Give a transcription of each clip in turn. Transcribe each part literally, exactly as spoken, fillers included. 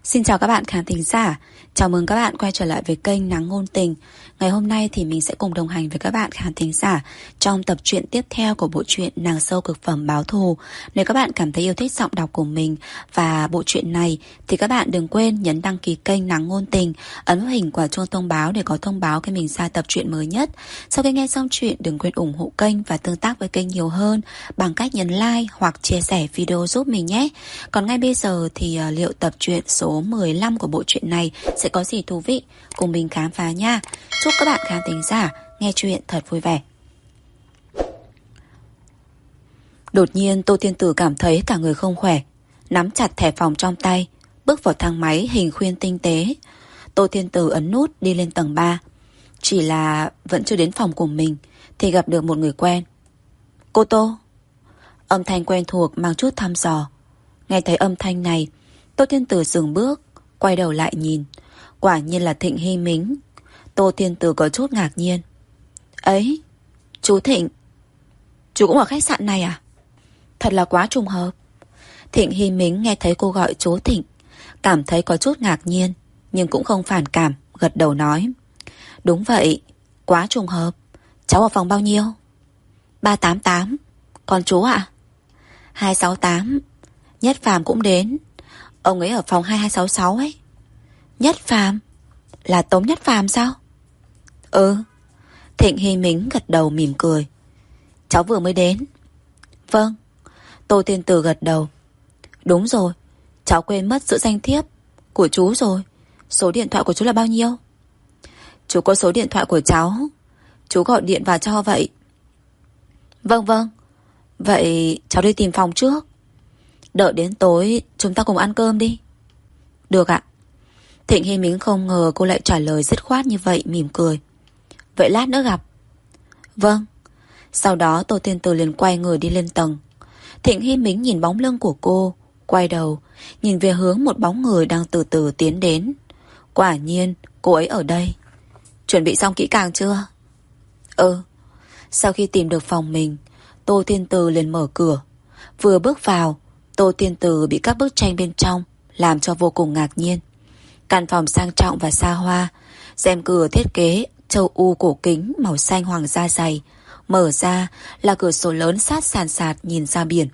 Xin chào các bạn khán thính giả. Chào mừng các bạn quay trở lại với kênh Nắng Ngôn Tình. Ngày hôm nay thì mình sẽ cùng đồng hành với các bạn khán thính giả trong tập truyện tiếp theo của bộ truyện Nàng Sâu Cực Phẩm Báo Thù. Nếu các bạn cảm thấy yêu thích giọng đọc của mình và bộ truyện này thì các bạn đừng quên nhấn đăng ký kênh Nắng Ngôn Tình, ấn vào hình quả chuông thông báo để có thông báo khi mình ra tập truyện mới nhất. Sau khi nghe xong truyện, đừng quên ủng hộ kênh và tương tác với kênh nhiều hơn bằng cách nhấn like hoặc chia sẻ video giúp mình nhé. Còn ngay bây giờ thì uh, liệu tập truyện số mười lăm của bộ truyện này sẽ có gì thú vị, cùng mình khám phá nha. Chúc các bạn khán thính giả nghe truyện thật vui vẻ. Đột nhiên Tô Thiên Tử cảm thấy cả người không khỏe, nắm chặt thẻ phòng trong tay, bước vào thang máy hình khuyên tinh tế. Tô Thiên Tử ấn nút đi lên tầng ba. Chỉ là vẫn chưa đến phòng của mình thì gặp được một người quen. Cô Tô. Âm thanh quen thuộc mang chút thăm dò. Nghe thấy âm thanh này, Tô Thiên Tử dừng bước, quay đầu lại nhìn. Quả nhiên là Thịnh Hy Mính. Tô Thiên Tử có chút ngạc nhiên. Ấy, chú Thịnh, chú cũng ở khách sạn này à? Thật là quá trùng hợp. Thịnh Hy Mính nghe thấy cô gọi chú Thịnh, cảm thấy có chút ngạc nhiên, nhưng cũng không phản cảm, gật đầu nói. Đúng vậy, quá trùng hợp. Cháu ở phòng bao nhiêu? ba tám tám. Còn chú ạ? hai sáu tám. Nhất Phàm cũng đến. Ông ấy ở phòng hai hai sáu sáu ấy. Nhất Phàm? Là Tống Nhất Phàm sao? Ừ. Thịnh Hy Mính gật đầu mỉm cười. Cháu vừa mới đến. Vâng. Tô Thiên Tử gật đầu. Đúng rồi, cháu quên mất giữ danh thiếp của chú rồi. Số điện thoại của chú là bao nhiêu? Chú có số điện thoại của cháu, chú gọi điện vào cho vậy. Vâng vâng. Vậy cháu đi tìm phòng trước. Đợi đến tối chúng ta cùng ăn cơm đi. Được ạ. Thịnh Hy Mính không ngờ cô lại trả lời dứt khoát như vậy, mỉm cười. Vậy lát nữa gặp. Vâng. Sau đó Tô Thiên Tử liền quay người đi lên tầng. Thịnh Hy Mính nhìn bóng lưng của cô, quay đầu nhìn về hướng một bóng người đang từ từ tiến đến. Quả nhiên cô ấy ở đây. Chuẩn bị xong kỹ càng chưa? Ừ. Sau khi tìm được phòng mình, Tô Thiên Tử liền mở cửa. Vừa bước vào, Tô Thiên Tử bị các bức tranh bên trong làm cho vô cùng ngạc nhiên. Căn phòng sang trọng và xa hoa, rèm cửa thiết kế châu U cổ kính màu xanh hoàng da dày. Mở ra là cửa sổ lớn sát sàn sạt nhìn ra biển.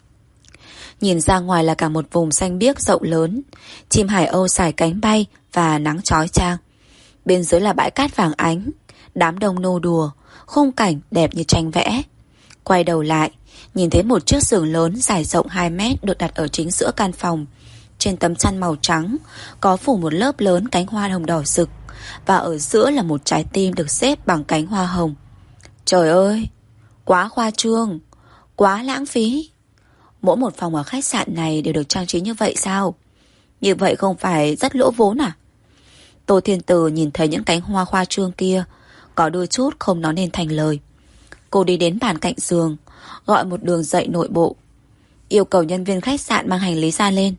Nhìn ra ngoài là cả một vùng xanh biếc rộng lớn, chim hải âu sải cánh bay và nắng chói chang. Bên dưới là bãi cát vàng ánh, đám đông nô đùa, khung cảnh đẹp như tranh vẽ. Quay đầu lại, nhìn thấy một chiếc giường lớn dài rộng hai mét được đặt ở chính giữa căn phòng. Trên tấm chăn màu trắng có phủ một lớp lớn cánh hoa hồng đỏ rực, và ở giữa là một trái tim được xếp bằng cánh hoa hồng. Trời ơi, quá khoa trương, quá lãng phí. Mỗi một phòng ở khách sạn này đều được trang trí như vậy sao? Như vậy không phải rất lỗ vốn à? Tô Thiên Tử nhìn thấy những cánh hoa khoa trương kia, có đôi chút không nói nên thành lời. Cô đi đến bàn cạnh giường, gọi một đường dậy nội bộ, yêu cầu nhân viên khách sạn mang hành lý ra lên.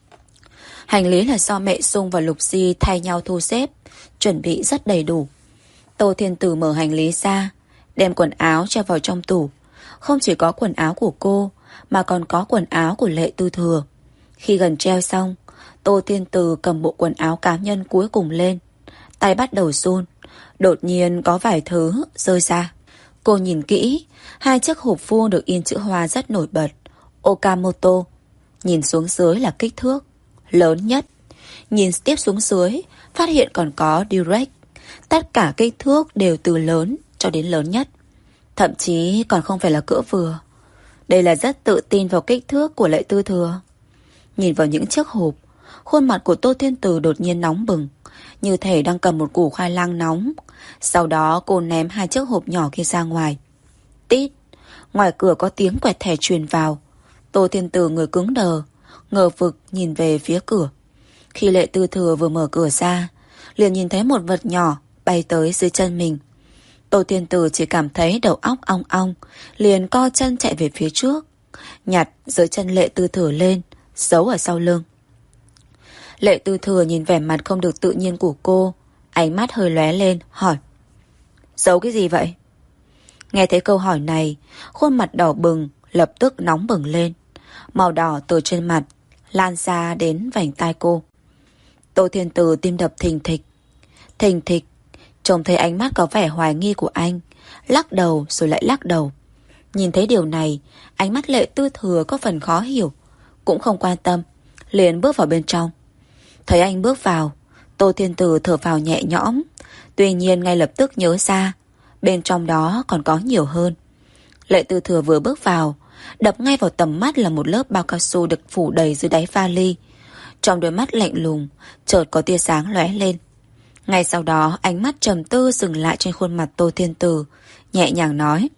Hành lý là do mẹ Sung và Lục Di thay nhau thu xếp, chuẩn bị rất đầy đủ. Tô Thiên Tử mở hành lý ra, đem quần áo cho vào trong tủ. Không chỉ có quần áo của cô, mà còn có quần áo của Lệ Tư Thừa. Khi gần treo xong, Tô Thiên Tử cầm bộ quần áo cá nhân cuối cùng lên. Tay bắt đầu run. Đột nhiên có vài thứ rơi ra. Cô nhìn kỹ, hai chiếc hộp vuông được in chữ hoa rất nổi bật, Okamoto. Nhìn xuống dưới là kích thước lớn nhất. Nhìn tiếp xuống dưới, phát hiện còn có Direct. Tất cả kích thước đều từ lớn cho đến lớn nhất, thậm chí còn không phải là cỡ vừa. Đây là rất tự tin vào kích thước của Lệ Tư Thừa. Nhìn vào những chiếc hộp, khuôn mặt của Tô Thiên Tử đột nhiên nóng bừng, như thể đang cầm một củ khoai lang nóng. Sau đó cô ném hai chiếc hộp nhỏ kia ra ngoài. Tít. Ngoài cửa có tiếng quẹt thẻ truyền vào. Tô Thiên Tử người cứng đờ, ngờ vực nhìn về phía cửa. Khi Lệ Tư Thừa vừa mở cửa ra, liền nhìn thấy một vật nhỏ bay tới dưới chân mình. Tô Thiên Tử chỉ cảm thấy đầu óc ong ong, liền co chân chạy về phía trước, nhặt dưới chân Lệ Tư Thừa lên, giấu ở sau lưng. Lệ Tư Thừa nhìn vẻ mặt không được tự nhiên của cô, ánh mắt hơi lóe lên, hỏi: Giấu cái gì vậy? Nghe thấy câu hỏi này, khuôn mặt đỏ bừng lập tức nóng bừng lên. Màu đỏ từ trên mặt lan ra đến vành tai cô. Tô Thiên Từ tim đập thình thịch. Thình thịch. Trông thấy ánh mắt có vẻ hoài nghi của anh, lắc đầu rồi lại lắc đầu. Nhìn thấy điều này, ánh mắt Lệ Tư Thừa có phần khó hiểu, cũng không quan tâm, liền bước vào bên trong. Thấy anh bước vào, Tô Thiên Từ thở vào nhẹ nhõm. Tuy nhiên ngay lập tức nhớ ra bên trong đó còn có nhiều hơn. Lệ Tư Thừa vừa bước vào, đập ngay vào tầm mắt là một lớp bao cao su được phủ đầy dưới đáy vali. Trong đôi mắt lạnh lùng chợt có tia sáng lóe lên. Ngay sau đó ánh mắt trầm tư dừng lại trên khuôn mặt Tô Thiên Từ, nhẹ nhàng nói: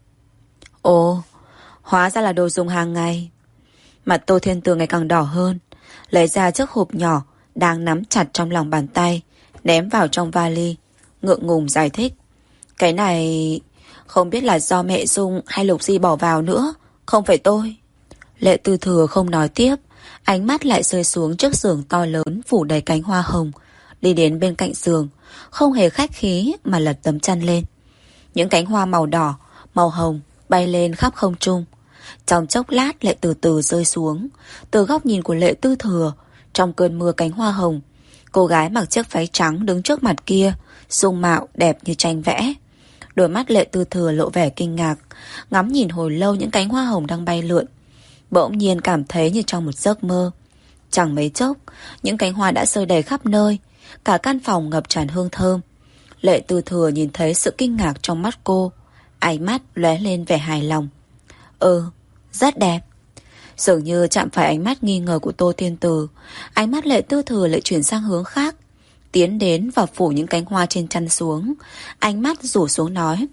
Ồ, hóa ra là đồ dùng hàng ngày. Mặt Tô Thiên Từ ngày càng đỏ hơn, lấy ra chiếc hộp nhỏ đang nắm chặt trong lòng bàn tay, ném vào trong vali, ngượng ngùng giải thích: Cái này không biết là do mẹ Dung hay Lục Di bỏ vào nữa, không phải tôi. Lệ Tư Thừa không nói tiếp, ánh mắt lại rơi xuống chiếc giường to lớn phủ đầy cánh hoa hồng, đi đến bên cạnh giường, không hề khách khí mà lật tấm chăn lên. Những cánh hoa màu đỏ, màu hồng bay lên khắp không trung. Trong chốc lát lại từ từ rơi xuống. Từ góc nhìn của Lệ Tư Thừa, trong cơn mưa cánh hoa hồng, cô gái mặc chiếc váy trắng đứng trước mặt kia, dung mạo đẹp như tranh vẽ. Đôi mắt Lệ Tư Thừa lộ vẻ kinh ngạc, ngắm nhìn hồi lâu những cánh hoa hồng đang bay lượn. Bỗng nhiên cảm thấy như trong một giấc mơ. Chẳng mấy chốc, những cánh hoa đã rơi đầy khắp nơi, cả căn phòng ngập tràn hương thơm. Lệ Tư Thừa nhìn thấy sự kinh ngạc trong mắt cô, ánh mắt lóe lên vẻ hài lòng. Ừ, rất đẹp. Dường như chạm phải ánh mắt nghi ngờ của Tô Thiên Từ, ánh mắt Lệ Tư Thừa lại chuyển sang hướng khác, tiến đến và phủ những cánh hoa trên chăn xuống. Ánh mắt rủ xuống nói: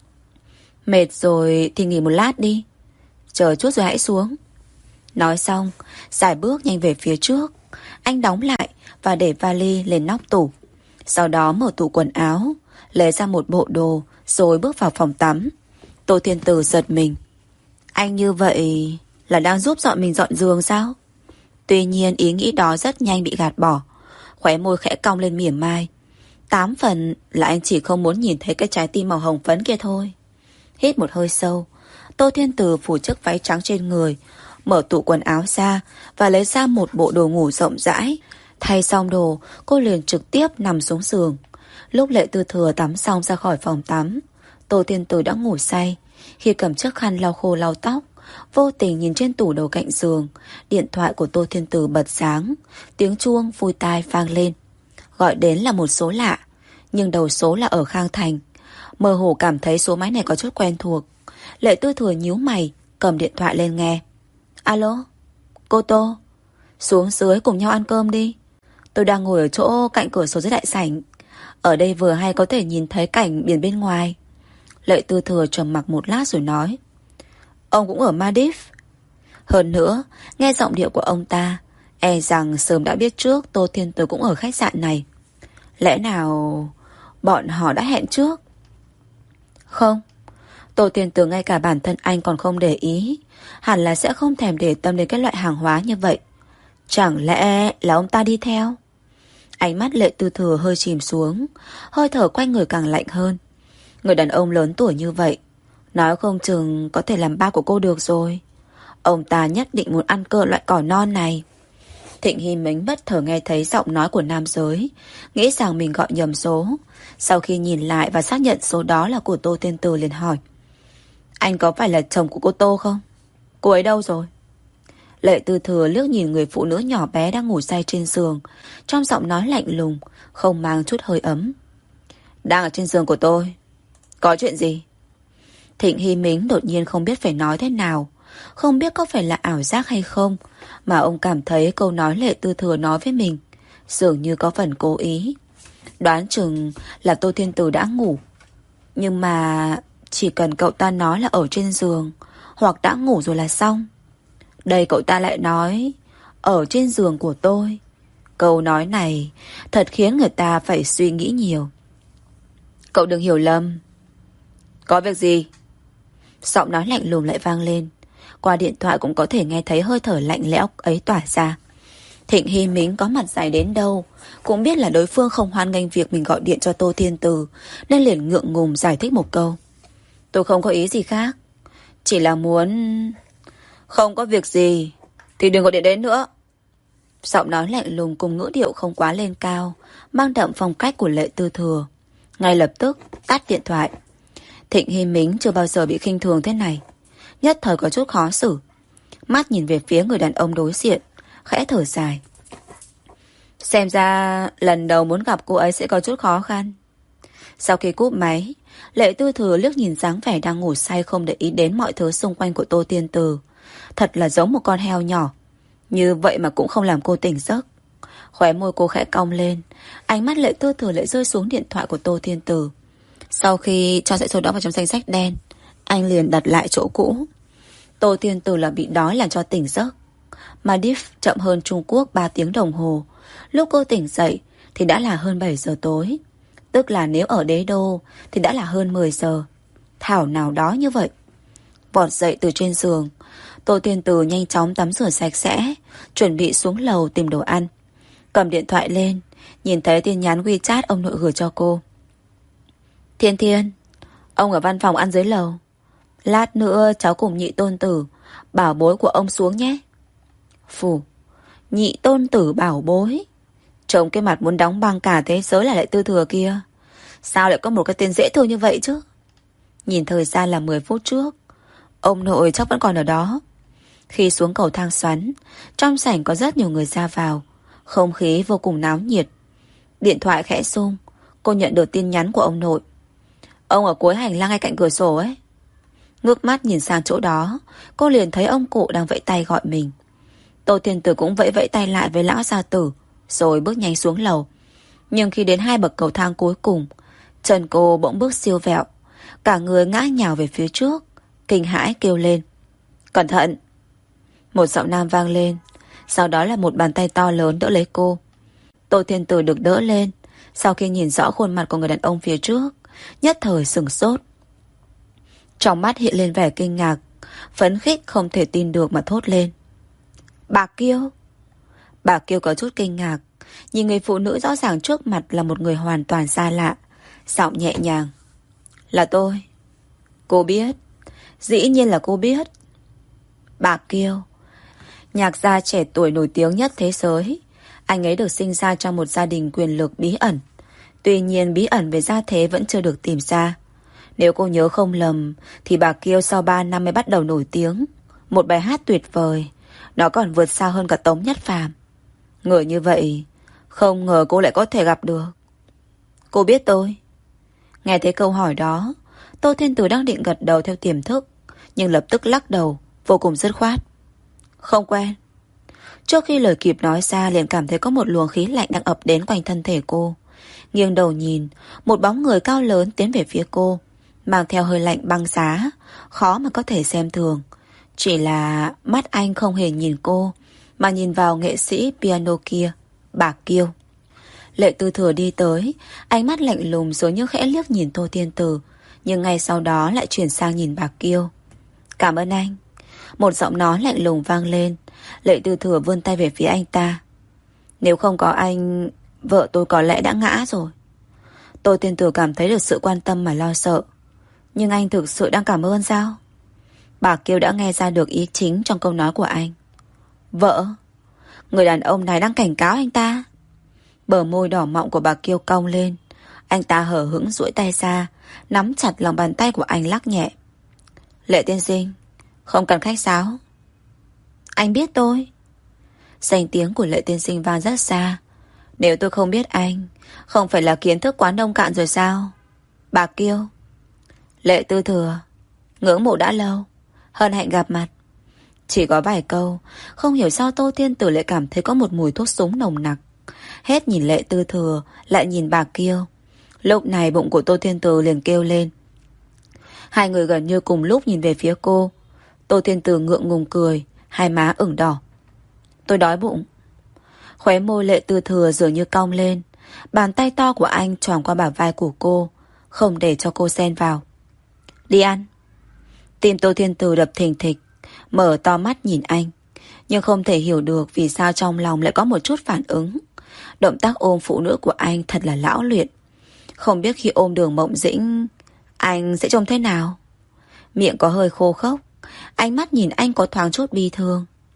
Mệt rồi thì nghỉ một lát đi, chờ chút rồi hãy xuống. Nói xong, xài bước nhanh về phía trước. Anh đóng lại và để vali lên nóc tủ. Sau đó mở tủ quần áo, lấy ra một bộ đồ, rồi bước vào phòng tắm. Tô Thiên Từ giật mình. Anh như vậy là đang giúp dọn mình dọn giường sao? Tuy nhiên ý nghĩ đó rất nhanh bị gạt bỏ. Khóe môi khẽ cong lên mỉa mai. Tám phần là anh chỉ không muốn nhìn thấy cái trái tim màu hồng phấn kia thôi. Hít một hơi sâu, Tô Thiên Từ phủ chiếc váy trắng trên người, mở tủ quần áo ra và lấy ra một bộ đồ ngủ rộng rãi. Thay xong đồ, cô liền trực tiếp nằm xuống giường. Lúc Lệ Tư Thừa tắm xong ra khỏi phòng tắm, Tô Thiên Từ đã ngủ say. Khi cầm chiếc khăn lau khô lau tóc, vô tình nhìn trên tủ đầu cạnh giường, điện thoại của Tô Thiên Từ bật sáng. Tiếng chuông vui tai vang lên. Gọi đến là một số lạ, nhưng đầu số là ở Khang Thành. Mơ hồ cảm thấy số máy này có chút quen thuộc. Lệ Tư Thừa nhíu mày, cầm điện thoại lên nghe. Alo, cô Tô, xuống dưới cùng nhau ăn cơm đi. Tôi đang ngồi ở chỗ cạnh cửa sổ dưới đại sảnh. Ở đây vừa hay có thể nhìn thấy cảnh biển bên ngoài. Lệ Tư Thừa trầm mặc một lát rồi nói: Ông cũng ở Maldives? Hơn nữa, nghe giọng điệu của ông ta, e rằng sớm đã biết trước Tô Thiên Từ cũng ở khách sạn này. Lẽ nào bọn họ đã hẹn trước? Không, Tô Thiên Từ ngay cả bản thân anh còn không để ý, hẳn là sẽ không thèm để tâm đến cái loại hàng hóa như vậy. Chẳng lẽ là ông ta đi theo? Ánh mắt Lệ Tư Thừa hơi chìm xuống, hơi thở quanh người càng lạnh hơn. Người đàn ông lớn tuổi như vậy, nói không chừng có thể làm ba của cô được rồi. Ông ta nhất định muốn ăn cơ loại cỏ non này. Thịnh Hy Mính bất thờ nghe thấy giọng nói của nam giới, nghĩ rằng mình gọi nhầm số. Sau khi nhìn lại và xác nhận số đó là của Tô Thiên Từ liền hỏi: Anh có phải là chồng của cô Tô không? Cô ấy đâu rồi? Lệ Tư Thừa liếc nhìn người phụ nữ nhỏ bé đang ngủ say trên giường, trong giọng nói lạnh lùng, không mang chút hơi ấm. Đang ở trên giường của tôi. Có chuyện gì? Thịnh Hy Mính đột nhiên không biết phải nói thế nào. Không biết có phải là ảo giác hay không, mà ông cảm thấy câu nói Lệ Tư Thừa nói với mình dường như có phần cố ý. Đoán chừng là Tô Thiên Từ đã ngủ. Nhưng mà chỉ cần cậu ta nói là ở trên giường hoặc đã ngủ rồi là xong. Đây cậu ta lại nói ở trên giường của tôi. Câu nói này thật khiến người ta phải suy nghĩ nhiều. Cậu đừng hiểu lầm. Có việc gì? Giọng nói lạnh lùng lại vang lên. Qua điện thoại cũng có thể nghe thấy hơi thở lạnh lẽo ấy tỏa ra. Thịnh Hy Mính có mặt dài đến đâu cũng biết là đối phương không hoan nghênh việc mình gọi điện cho Tô Thiên Từ, nên liền ngượng ngùng giải thích một câu: Tôi không có ý gì khác, chỉ là muốn... Không có việc gì thì đừng gọi điện đến nữa. Giọng nói lạnh lùng cùng ngữ điệu không quá lên cao, mang đậm phong cách của Lệ Tư Thừa. Ngay lập tức tắt điện thoại. Thịnh Hy Mính chưa bao giờ bị khinh thường thế này, nhất thời có chút khó xử. Mắt nhìn về phía người đàn ông đối diện, khẽ thở dài. Xem ra lần đầu muốn gặp cô ấy sẽ có chút khó khăn. Sau khi cúp máy, Lệ Tư Thừa liếc nhìn dáng vẻ đang ngủ say không để ý đến mọi thứ xung quanh của Tô Tiên Từ. Thật là giống một con heo nhỏ, như vậy mà cũng không làm cô tỉnh giấc. Khóe môi cô khẽ cong lên, ánh mắt Lệ Tư Thừa lại rơi xuống điện thoại của Tô Tiên Từ. Sau khi cho dãy số đó vào trong danh sách đen, anh liền đặt lại chỗ cũ. Tô Tiên Từ là bị đói làm cho tỉnh giấc. Maldives chậm hơn Trung Quốc ba tiếng đồng hồ. Lúc cô tỉnh dậy thì đã là hơn bảy giờ tối, tức là nếu ở đế đô thì đã là hơn mười giờ. Thảo nào đó như vậy. Vọt dậy từ trên giường, Tô Tiên Từ nhanh chóng tắm rửa sạch sẽ, chuẩn bị xuống lầu tìm đồ ăn. Cầm điện thoại lên, nhìn thấy tin nhắn WeChat ông nội gửi cho cô. Thiên Thiên, ông ở văn phòng ăn dưới lầu. Lát nữa cháu cùng nhị tôn tử, bảo bối của ông xuống nhé. Phù, nhị tôn tử bảo bối. Trông cái mặt muốn đóng băng cả thế giới là Lệ Tư Thừa kia. Sao lại có một cái tên dễ thương như vậy chứ? Nhìn thời gian là mười phút trước. Ông nội chắc vẫn còn ở đó. Khi xuống cầu thang xoắn, trong sảnh có rất nhiều người ra vào, không khí vô cùng náo nhiệt. Điện thoại khẽ rung, cô nhận được tin nhắn của ông nội. Ông ở cuối hành lang ngay cạnh cửa sổ ấy. Ngước mắt nhìn sang chỗ đó, cô liền thấy ông cụ đang vẫy tay gọi mình. Tô Thiên Tử cũng vẫy vẫy tay lại với lão gia tử, rồi bước nhanh xuống lầu. Nhưng khi đến hai bậc cầu thang cuối cùng, chân cô bỗng bước siêu vẹo, cả người ngã nhào về phía trước, kinh hãi kêu lên. Cẩn thận! Một giọng nam vang lên, sau đó là một bàn tay to lớn đỡ lấy cô. Tô Thiên Tử được đỡ lên, sau khi nhìn rõ khuôn mặt của người đàn ông phía trước, nhất thời sửng sốt. Trong mắt hiện lên vẻ kinh ngạc, phấn khích không thể tin được mà thốt lên. Bà Kiêu! Bà Kiêu có chút kinh ngạc, nhìn người phụ nữ rõ ràng trước mặt là một người hoàn toàn xa lạ, giọng nhẹ nhàng. Là tôi. Cô biết. Dĩ nhiên là cô biết. Bà Kiêu, nhạc gia trẻ tuổi nổi tiếng nhất thế giới. Anh ấy được sinh ra trong một gia đình quyền lực bí ẩn. Tuy nhiên bí ẩn về gia thế vẫn chưa được tìm ra. Nếu cô nhớ không lầm thì bà Kiêu sau ba năm mới bắt đầu nổi tiếng. Một bài hát tuyệt vời, nó còn vượt xa hơn cả Tống Nhất Phàm. Người như vậy không ngờ cô lại có thể gặp được. Cô biết tôi? Nghe thấy câu hỏi đó, Tô Thiên Tử đang định gật đầu theo tiềm thức, nhưng lập tức lắc đầu, vô cùng dứt khoát. Không quen. Trước khi lời kịp nói ra, liền cảm thấy có một luồng khí lạnh đang ập đến quanh thân thể cô. Nghiêng đầu nhìn, một bóng người cao lớn tiến về phía cô, mang theo hơi lạnh băng giá, khó mà có thể xem thường. Chỉ là mắt anh không hề nhìn cô, mà nhìn vào nghệ sĩ piano kia, bà Kiêu. Lệ Tư Thừa đi tới, ánh mắt lạnh lùng rồi như khẽ liếc nhìn Tô Thiên Tử, nhưng ngay sau đó lại chuyển sang nhìn bà Kiêu. Cảm ơn anh. Một giọng nói lạnh lùng vang lên. Lệ Tư Thừa vươn tay về phía anh ta. Nếu không có anh, vợ tôi có lẽ đã ngã rồi. Tô Thiên Tử cảm thấy được sự quan tâm mà lo sợ. Nhưng anh thực sự đang cảm ơn sao? Bà Kiêu đã nghe ra được ý chính trong câu nói của anh. Vợ? Người đàn ông này đang cảnh cáo anh ta. Bờ môi đỏ mọng của bà Kiêu cong lên. Anh ta hở hững duỗi tay ra, nắm chặt lòng bàn tay của anh lắc nhẹ. Lệ tiên sinh, không cần khách sáo. Anh biết tôi. Danh tiếng của Lệ tiên sinh vang rất xa. Nếu tôi không biết anh, không phải là kiến thức quá nông cạn rồi sao? Bà Kiêu. Lệ Tư Thừa, ngưỡng mộ đã lâu, hân hạnh gặp mặt. Chỉ có vài câu, không hiểu sao Tô Thiên Tử lại cảm thấy có một mùi thuốc súng nồng nặc. Hết nhìn Lệ Tư Thừa, lại nhìn bà Kiêu. Lúc này bụng của Tô Thiên Tử liền kêu lên. Hai người gần như cùng lúc nhìn về phía cô. Tô Thiên Tử ngượng ngùng cười, hai má ửng đỏ. Tôi đói bụng. Khóe môi Lệ Tư Thừa dường như cong lên. Bàn tay to của anh tròn qua bả vai của cô, không để cho cô xen vào. Đi ăn. Tim Tô Thiên Tử đập thình thịch, mở to mắt nhìn anh, nhưng không thể hiểu được vì sao trong lòng lại có một chút phản ứng. Động tác ôm phụ nữ của anh thật là lão luyện. Không biết khi ôm Đường Mộng Dĩnh, anh sẽ trông thế nào. Miệng có hơi khô khốc, ánh mắt nhìn anh có thoáng chút bi thương.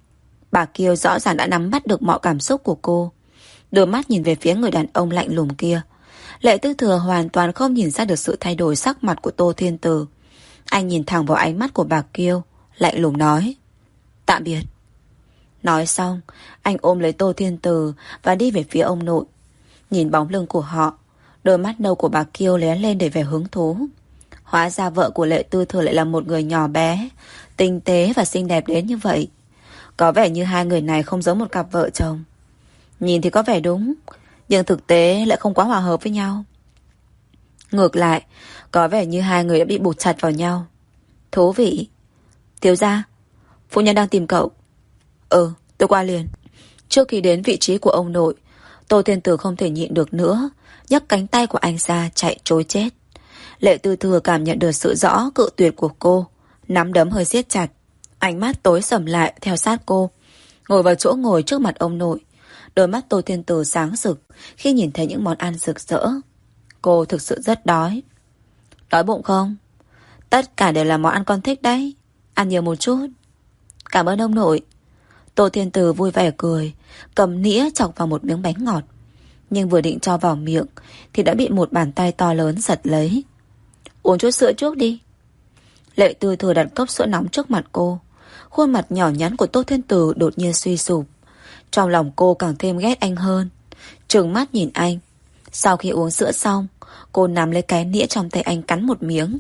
Bà Kiều rõ ràng đã nắm bắt được mọi cảm xúc của cô. Đôi mắt nhìn về phía người đàn ông lạnh lùng kia. Lệ Tư Thừa hoàn toàn không nhìn ra được sự thay đổi sắc mặt của Tô Thiên Tử. Anh nhìn thẳng vào ánh mắt của bà Kiều, lạnh lùng nói: tạm biệt. Nói xong, anh ôm lấy Tô Thiên Tử và đi về phía ông nội. Nhìn bóng lưng của họ, đôi mắt nâu của bà Kiều lén lên để vẻ hứng thú. Hóa ra vợ của Lệ Tư Thừa lại là một người nhỏ bé, tinh tế và xinh đẹp đến như vậy. Có vẻ như hai người này không giống một cặp vợ chồng. Nhìn thì có vẻ đúng, nhưng thực tế lại không quá hòa hợp với nhau. Ngược lại, có vẻ như hai người đã bị buộc chặt vào nhau. Thú vị. Thiếu gia, phu nhân đang tìm cậu. Ừ, tôi qua liền. Trước khi đến vị trí của ông nội, Tô Thiên Tử không thể nhịn được nữa, nhấc cánh tay của anh ra chạy trối chết. Lệ Tư Thừa cảm nhận được sự rõ cự tuyệt của cô, nắm đấm hơi siết chặt, ánh mắt tối sầm lại theo sát cô, ngồi vào chỗ ngồi trước mặt ông nội. Đôi mắt Tô Thiên Tử sáng rực khi nhìn thấy những món ăn rực rỡ. Cô thực sự rất đói. Đói bụng không? Tất cả đều là món ăn con thích đấy. Ăn nhiều một chút. Cảm ơn ông nội. Tô Thiên Tử vui vẻ cười, cầm nĩa chọc vào một miếng bánh ngọt. Nhưng vừa định cho vào miệng thì đã bị một bàn tay to lớn giật lấy. Uống chút sữa trước đi. Lệ Tư Thừa đặt cốc sữa nóng trước mặt cô. Khuôn mặt nhỏ nhắn của Tô Thiên Tử đột nhiên suy sụp. Trong lòng cô càng thêm ghét anh hơn, trừng mắt nhìn anh. Sau khi uống sữa xong, cô nắm lấy cái nĩa trong tay anh cắn một miếng.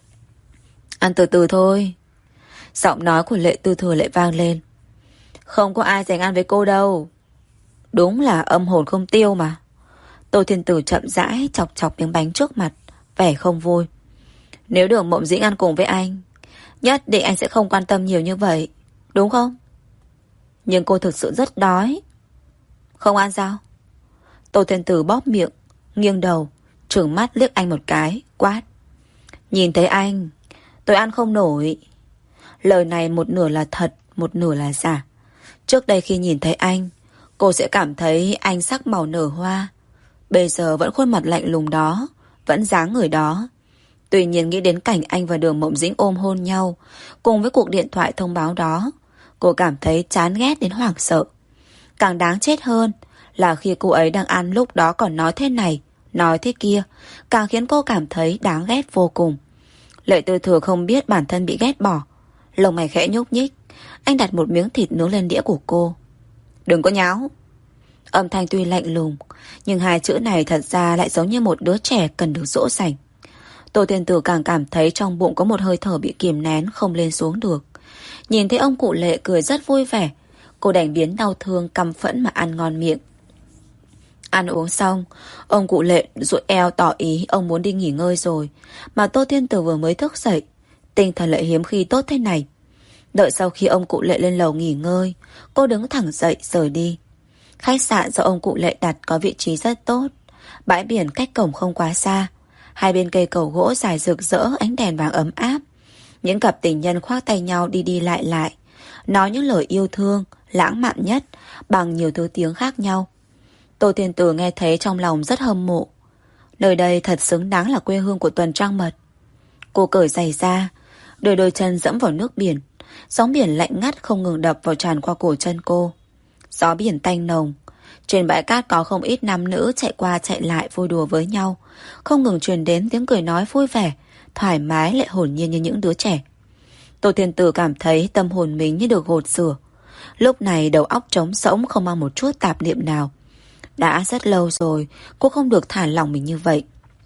Ăn từ từ thôi. Giọng nói của Lệ Tư Thừa lại vang lên. Không có ai dành ăn với cô đâu. Đúng là âm hồn không tiêu mà. Tô Thiên Tử chậm rãi chọc chọc miếng bánh trước mặt, vẻ không vui. Nếu Đường Mộng Dĩnh ăn cùng với anh, nhất định anh sẽ không quan tâm nhiều như vậy, đúng không? Nhưng cô thực sự rất đói. Không ăn sao? Tô Thiên Tử bóp miệng, nghiêng đầu, trừng mắt liếc anh một cái, quát. Nhìn thấy anh, tôi ăn không nổi. Lời này một nửa là thật, một nửa là giả. Trước đây khi nhìn thấy anh, cô sẽ cảm thấy anh sắc màu nở hoa. Bây giờ vẫn khuôn mặt lạnh lùng đó, vẫn dáng người đó. Tuy nhiên nghĩ đến cảnh anh và Đường Mộng Dĩnh ôm hôn nhau, cùng với cuộc điện thoại thông báo đó, cô cảm thấy chán ghét đến hoảng sợ. Càng đáng chết hơn là khi cô ấy đang ăn lúc đó còn nói thế này, nói thế kia, càng khiến cô cảm thấy đáng ghét vô cùng. Lệ Tư Thừa không biết bản thân bị ghét bỏ, lông mày khẽ nhúc nhích. Anh đặt một miếng thịt nướng lên đĩa của cô. Đừng có nháo. Âm thanh tuy lạnh lùng, nhưng hai chữ này thật ra lại giống như một đứa trẻ cần được dỗ dành. Tô Thiên Tử càng cảm thấy trong bụng có một hơi thở bị kìm nén không lên xuống được. Nhìn thấy ông cụ Lệ cười rất vui vẻ, cô đành biến đau thương căm phẫn mà ăn ngon miệng. Ăn uống xong, ông cụ Lệ duỗi eo tỏ ý ông muốn đi nghỉ ngơi rồi, mà Tô Thiên Tử vừa mới thức dậy, tinh thần lại hiếm khi tốt thế này. Đợi sau khi ông cụ Lệ lên lầu nghỉ ngơi, cô đứng thẳng dậy rời đi. Khách sạn do ông cụ Lệ đặt có vị trí rất tốt, bãi biển cách cổng không quá xa. Hai bên cây cầu gỗ dài rực rỡ ánh đèn vàng ấm áp. Những cặp tình nhân khoác tay nhau đi đi lại lại, nói những lời yêu thương lãng mạn nhất bằng nhiều thứ tiếng khác nhau. Tô Thiên Tử nghe thấy trong lòng rất hâm mộ. Nơi đây thật xứng đáng là quê hương của Tuần Trăng Mật. Cô cởi giày ra, đưa đôi chân dẫm vào nước biển. Sóng biển lạnh ngắt không ngừng đập vào tràn qua cổ chân cô. Gió biển tanh nồng. Trên bãi cát có không ít nam nữ chạy qua chạy lại vui đùa với nhau, không ngừng truyền đến tiếng cười nói vui vẻ, thoải mái lại hồn nhiên như những đứa trẻ. Tô Thiên Tử cảm thấy tâm hồn mình như được gột rửa. Lúc này đầu óc trống rỗng, không mang một chút tạp niệm nào. Đã rất lâu rồi cô không được thả lỏng mình như vậy.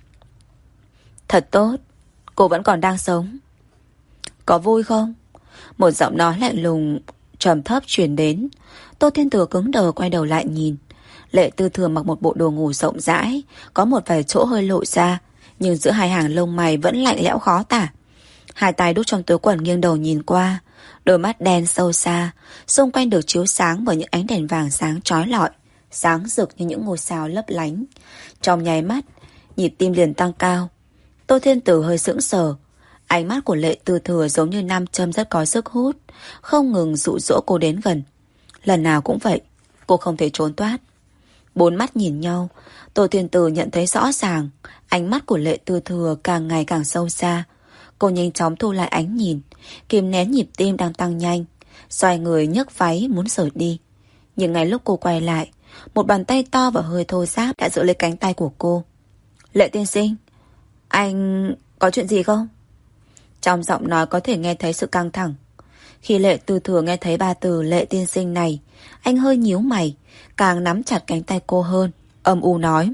Thật tốt, cô vẫn còn đang sống. Có vui không? Một giọng nói lạnh lùng trầm thấp truyền đến. Tô Thiên Tử cứng đờ quay đầu lại nhìn. Lệ Tư Thừa mặc một bộ đồ ngủ rộng rãi, có một vài chỗ hơi lộ ra, nhưng giữa hai hàng lông mày vẫn lạnh lẽo khó tả. Hai tay đút trong túi quần nghiêng đầu nhìn qua, đôi mắt đen sâu xa, xung quanh được chiếu sáng bởi những ánh đèn vàng sáng chói lọi, sáng rực như những ngôi sao lấp lánh. Trong nháy mắt, nhịp tim liền tăng cao. Tô Thiên Tử hơi sững sờ. Ánh mắt của Lệ Tư Thừa giống như nam châm rất có sức hút, không ngừng dụ dỗ cô đến gần. Lần nào cũng vậy, cô không thể trốn thoát. Bốn mắt nhìn nhau, Tô Thiên Tử nhận thấy rõ ràng ánh mắt của Lệ Tư Thừa càng ngày càng sâu xa. Cô nhanh chóng thu lại ánh nhìn, kìm nén nhịp tim đang tăng nhanh, xoay người nhấc váy muốn rời đi. Nhưng ngay lúc cô quay lại, một bàn tay to và hơi thô ráp đã giữ lấy cánh tay của cô. Lệ tiên sinh, anh có chuyện gì không? Trong giọng nói có thể nghe thấy sự căng thẳng. Khi Lệ Tư Thừa nghe thấy ba từ Lệ tiên sinh này, anh hơi nhíu mày, càng nắm chặt cánh tay cô hơn, âm u nói.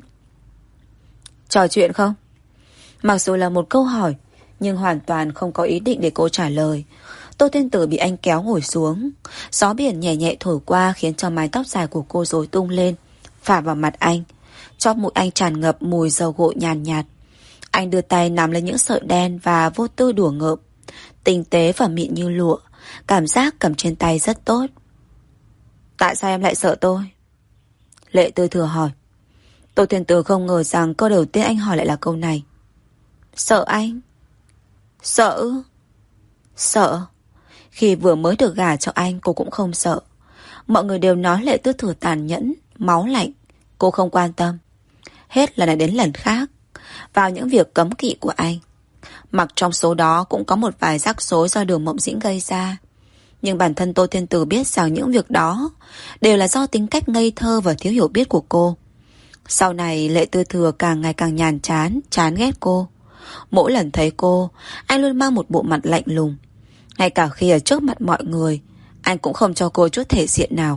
Trò chuyện không? Mặc dù là một câu hỏi, nhưng hoàn toàn không có ý định để cô trả lời. Tô Thiên Tử bị anh kéo ngồi xuống. Gió biển nhẹ nhẹ thổi qua khiến cho mái tóc dài của cô rối tung lên, phả vào mặt anh. Chóp mũi anh tràn ngập mùi dầu gội nhàn nhạt, nhạt. Anh đưa tay nắm lấy những sợi đen và vô tư đùa ngợm, tinh tế và mịn như lụa. Cảm giác cầm trên tay rất tốt. Tại sao em lại sợ tôi? Lệ Tư Thừa hỏi. Tô Thiên Tử không ngờ rằng câu đầu tiên anh hỏi lại là câu này. Sợ anh? Sợ? Sợ? Khi vừa mới được gả cho anh cô cũng không sợ. Mọi người đều nói Lệ Tư Thừa tàn nhẫn, máu lạnh. Cô không quan tâm. Hết lần này đến lần khác vào những việc cấm kỵ của anh. Mặc trong số đó cũng có một vài rắc rối do Đường Mộng Dĩnh gây ra. Nhưng bản thân Tô Thiên Tử biết rằng những việc đó đều là do tính cách ngây thơ và thiếu hiểu biết của cô. Sau này Lệ Tư Thừa càng ngày càng nhàm chán, chán ghét cô. Mỗi lần thấy cô, anh luôn mang một bộ mặt lạnh lùng. Ngay cả khi ở trước mặt mọi người, anh cũng không cho cô chút thể diện nào.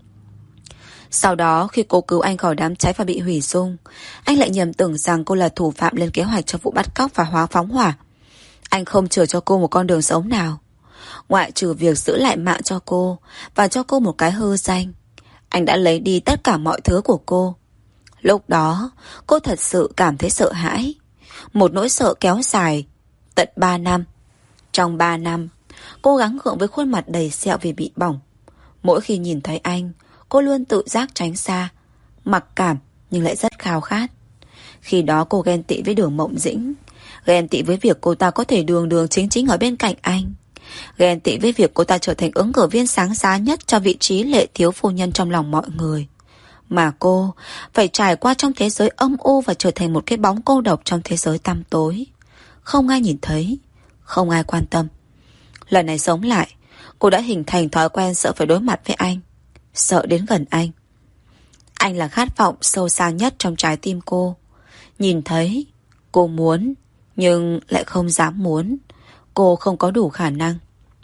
Sau đó khi cô cứu anh khỏi đám cháy và bị hủy dung, anh lại nhầm tưởng rằng cô là thủ phạm lên kế hoạch cho vụ bắt cóc và hóa phóng hỏa. Anh không chừa cho cô một con đường sống nào, ngoại trừ việc giữ lại mạng cho cô và cho cô một cái hư danh. Anh đã lấy đi tất cả mọi thứ của cô. Lúc đó cô thật sự cảm thấy sợ hãi. Một nỗi sợ kéo dài tận ba năm. Trong ba năm, cô gắng gượng với khuôn mặt đầy sẹo vì bị bỏng. Mỗi khi nhìn thấy anh, cô luôn tự giác tránh xa, mặc cảm nhưng lại rất khao khát. Khi đó cô ghen tị với Đường Mộng Dĩnh, ghen tị với việc cô ta có thể đường đường chính chính ở bên cạnh anh, ghen tị với việc cô ta trở thành ứng cử viên sáng giá nhất cho vị trí Lệ thiếu phu nhân trong lòng mọi người. Mà cô phải trải qua trong thế giới âm u và trở thành một cái bóng cô độc trong thế giới tăm tối. Không ai nhìn thấy, không ai quan tâm. Lần này sống lại, cô đã hình thành thói quen sợ phải đối mặt với anh, sợ đến gần anh. Anh là khát vọng sâu xa nhất trong trái tim cô. Nhìn thấy, cô muốn, nhưng lại không dám muốn. Cô không có đủ khả năng.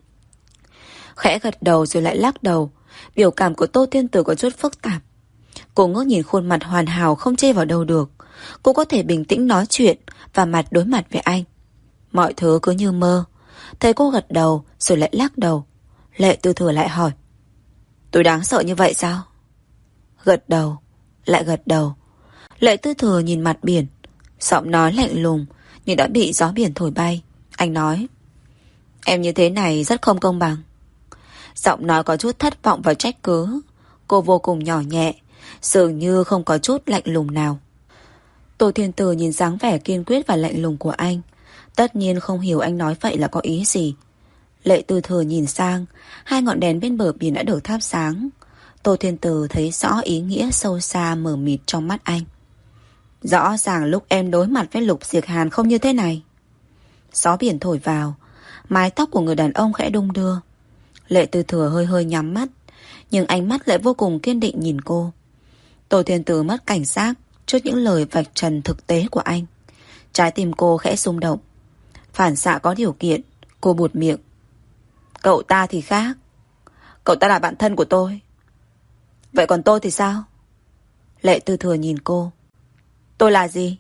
Khẽ gật đầu rồi lại lắc đầu. Biểu cảm của Tô Thiên Tử có chút phức tạp. Cô ngước nhìn khuôn mặt hoàn hảo không chê vào đâu được. Cô có thể bình tĩnh nói chuyện và mặt đối mặt với anh. Mọi thứ cứ như mơ. Thấy cô gật đầu rồi lại lắc đầu, Lệ Tư Thừa lại hỏi. Tôi đáng sợ như vậy sao? Gật đầu, lại gật đầu. Lệ Tư Thừa nhìn mặt biển, giọng nói lạnh lùng nhưng đã bị gió biển thổi bay. Anh nói, em như thế này rất không công bằng. Giọng nói có chút thất vọng và trách cứ. Cô vô cùng nhỏ nhẹ, dường như không có chút lạnh lùng nào. Tô Thiên Tử nhìn dáng vẻ kiên quyết và lạnh lùng của anh, tất nhiên không hiểu anh nói vậy là có ý gì. Lệ Tư Thừa nhìn sang, hai ngọn đèn bên bờ biển đã được thắp sáng. Tô Thiên Tử thấy rõ ý nghĩa sâu xa mờ mịt trong mắt anh. Rõ ràng lúc em đối mặt với Lục Diệc Hàn không như thế này. Gió biển thổi vào, mái tóc của người đàn ông khẽ đung đưa. Lệ Tư Thừa hơi hơi nhắm mắt, nhưng ánh mắt lại vô cùng kiên định nhìn cô. Tô Thiên Tử mất cảnh giác trước những lời vạch trần thực tế của anh. Trái tim cô khẽ rung động. Phản xạ có điều kiện, cô buột miệng. Cậu ta thì khác. Cậu ta là bạn thân của tôi. Vậy còn tôi thì sao? Lệ Tư Thừa nhìn cô. Tôi là gì?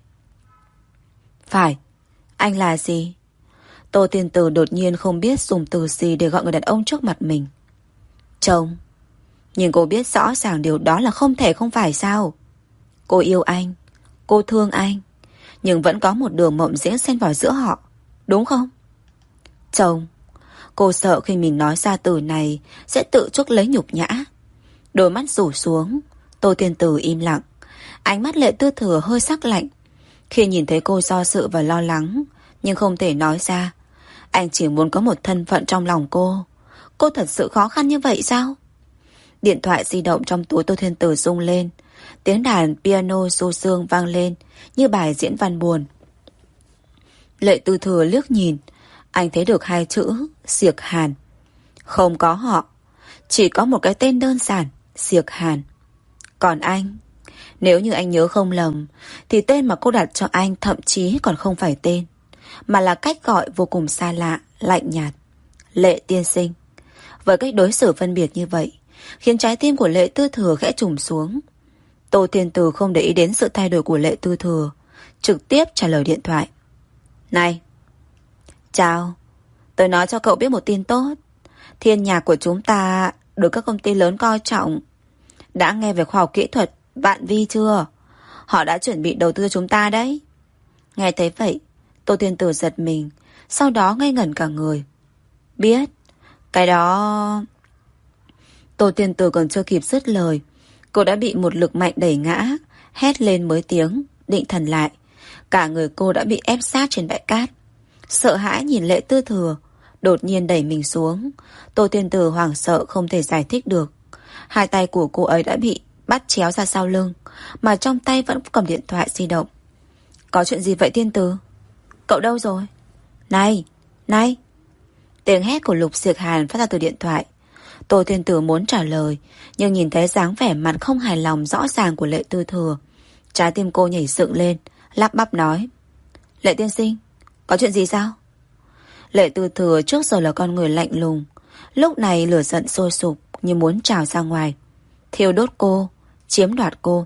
Phải, anh là gì? Tô Thiên Tử đột nhiên không biết dùng từ gì để gọi người đàn ông trước mặt mình. Chồng. Nhưng cô biết rõ ràng điều đó là không thể không phải sao? Cô yêu anh, cô thương anh, nhưng vẫn có một Đường Mộng Dĩnh xen vào giữa họ, đúng không? Chồng. Cô sợ khi mình nói ra từ này sẽ tự chuốc lấy nhục nhã. Đôi mắt rủ xuống. Tô Thiên Tử im lặng. Ánh mắt Lệ Tư Thừa hơi sắc lạnh khi nhìn thấy cô do dự và lo lắng, nhưng không thể nói ra. Anh chỉ muốn có một thân phận trong lòng cô. Cô thật sự khó khăn như vậy sao? Điện thoại di động trong túi Tô Thiên Tử rung lên. Tiếng đàn piano du dương vang lên như bài diễn văn buồn. Lệ Tư Thừa liếc nhìn, anh thấy được hai chữ Diệc Hàn. Không có họ, chỉ có một cái tên đơn giản, Diệc Hàn. Còn anh, nếu như anh nhớ không lầm, thì tên mà cô đặt cho anh thậm chí còn không phải tên, mà là cách gọi vô cùng xa lạ, lạnh nhạt. Lệ tiên sinh. Với cách đối xử phân biệt như vậy, khiến trái tim của Lệ Tư Thừa khẽ trùng xuống. Tô Thiên Từ không để ý đến sự thay đổi của Lệ Tư Thừa, trực tiếp trả lời điện thoại. Này. Chào. Tôi nói cho cậu biết một tin tốt. Thiên nhạc của chúng ta được các công ty lớn coi trọng. Đã nghe về khoa học kỹ thuật Vạn Vi chưa? Họ đã chuẩn bị đầu tư cho chúng ta đấy. Nghe thấy vậy, Tô Thiên Từ giật mình, sau đó ngây ngẩn cả người. Biết. Cái đó... Tô Thiên Từ còn chưa kịp dứt lời, cô đã bị một lực mạnh đẩy ngã, hét lên mới tiếng, định thần lại. Cả người cô đã bị ép sát trên bãi cát. Sợ hãi nhìn Lệ Tư Thừa đột nhiên đẩy mình xuống. Tô Thiên Từ hoảng sợ không thể giải thích được. Hai tay của cô ấy đã bị bắt chéo ra sau lưng, mà trong tay vẫn cầm điện thoại di động. Có chuyện gì vậy Thiên Từ? Cậu đâu rồi? Này, này. Tiếng hét của Lục Diệc Hàn phát ra từ điện thoại. Tô Thiên Từ muốn trả lời, nhưng nhìn thấy dáng vẻ mặt không hài lòng rõ ràng của Lệ Tư Thừa, trái tim cô nhảy dựng lên, lắp bắp nói. Lệ tiên sinh, có chuyện gì sao? Lệ Tư Thừa trước giờ là con người lạnh lùng, lúc này lửa giận sôi sục như muốn trào ra ngoài, thiêu đốt cô, chiếm đoạt cô.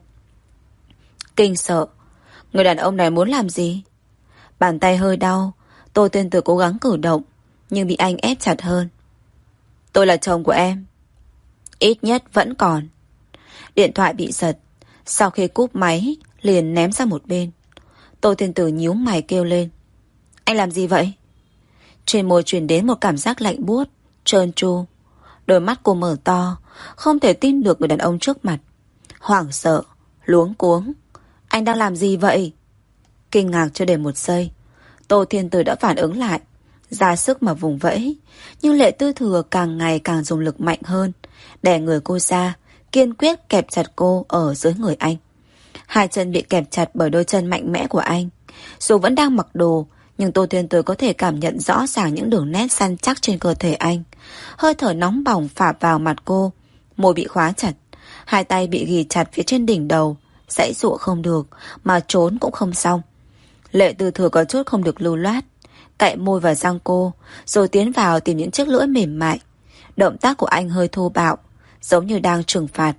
Kinh sợ. Người đàn ông này muốn làm gì? Bàn tay hơi đau, Tô Thiên Từ cố gắng cử động, nhưng bị anh ép chặt hơn. Tôi là chồng của em. Ít nhất vẫn còn. Điện thoại bị giật, sau khi cúp máy liền ném sang một bên. Tô Thiên Từ nhíu mày kêu lên. Anh làm gì vậy? Trên môi truyền đến một cảm giác lạnh buốt, trơn tru. Đôi mắt cô mở to, không thể tin được người đàn ông trước mặt. Hoảng sợ, luống cuống. Anh đang làm gì vậy? Kinh ngạc chưa đầy một giây, Tô Thiên Từ đã phản ứng lại, ra sức mà vùng vẫy. Nhưng Lệ Tư Thừa càng ngày càng dùng lực mạnh hơn, đè người cô ra, kiên quyết kẹp chặt cô ở dưới người anh. Hai chân bị kẹp chặt bởi đôi chân mạnh mẽ của anh. Dù vẫn đang mặc đồ, nhưng Tô Thiên Từ có thể cảm nhận rõ ràng những đường nét săn chắc trên cơ thể anh. Hơi thở nóng bỏng phả vào mặt cô, môi bị khóa chặt, hai tay bị ghì chặt phía trên đỉnh đầu, giãy giụa không được, mà trốn cũng không xong. Lệ Tư Thừa có chút không được lưu loát, cạy môi vào răng cô, rồi tiến vào tìm những chiếc lưỡi mềm mại. Động tác của anh hơi thô bạo, giống như đang trừng phạt.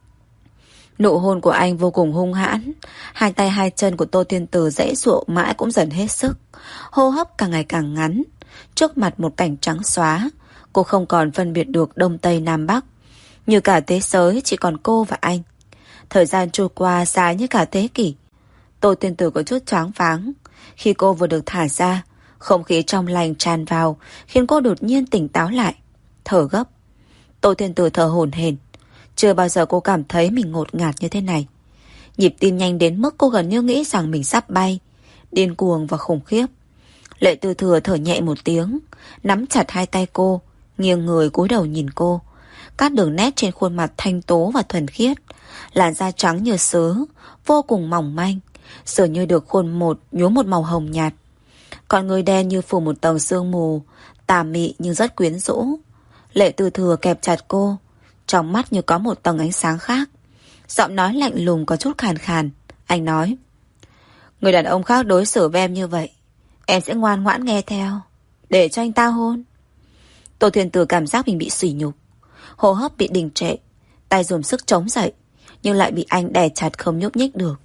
Nụ hôn của anh vô cùng hung hãn. Hai tay hai chân của Tô Thiên Từ giãy giụa mãi cũng dần hết sức, hô hấp càng ngày càng ngắn. Trước mặt một cảnh trắng xóa, cô không còn phân biệt được Đông Tây Nam Bắc, như cả thế giới chỉ còn cô và anh. Thời gian trôi qua dài như cả thế kỷ. Tô Thiên Từ có chút choáng váng. Khi cô vừa được thả ra, không khí trong lành tràn vào, khiến cô đột nhiên tỉnh táo lại, thở gấp. Tô Thiên Từ thở hổn hển. Chưa bao giờ cô cảm thấy mình ngột ngạt như thế này. Nhịp tim nhanh đến mức cô gần như nghĩ rằng mình sắp bay, điên cuồng và khủng khiếp. Lệ Tư Thừa thở nhẹ một tiếng, nắm chặt hai tay cô, nghiêng người cúi đầu nhìn cô. Các đường nét trên khuôn mặt thanh tố và thuần khiết, làn da trắng như sứ, vô cùng mỏng manh, dường như được khuôn một nhuốm một màu hồng nhạt. Còn người đen như phủ một tầng sương mù, tà mị nhưng rất quyến rũ. Lệ Tư Thừa kẹp chặt cô, trong mắt như có một tầng ánh sáng khác. Giọng nói lạnh lùng có chút khàn khàn. Anh nói, người đàn ông khác đối xử với em như vậy, em sẽ ngoan ngoãn nghe theo, để cho anh ta hôn. Tô Thiên Từ cảm giác mình bị sỉ nhục, hô hấp bị đình trệ, tay dùng sức chống dậy, nhưng lại bị anh đè chặt không nhúc nhích được.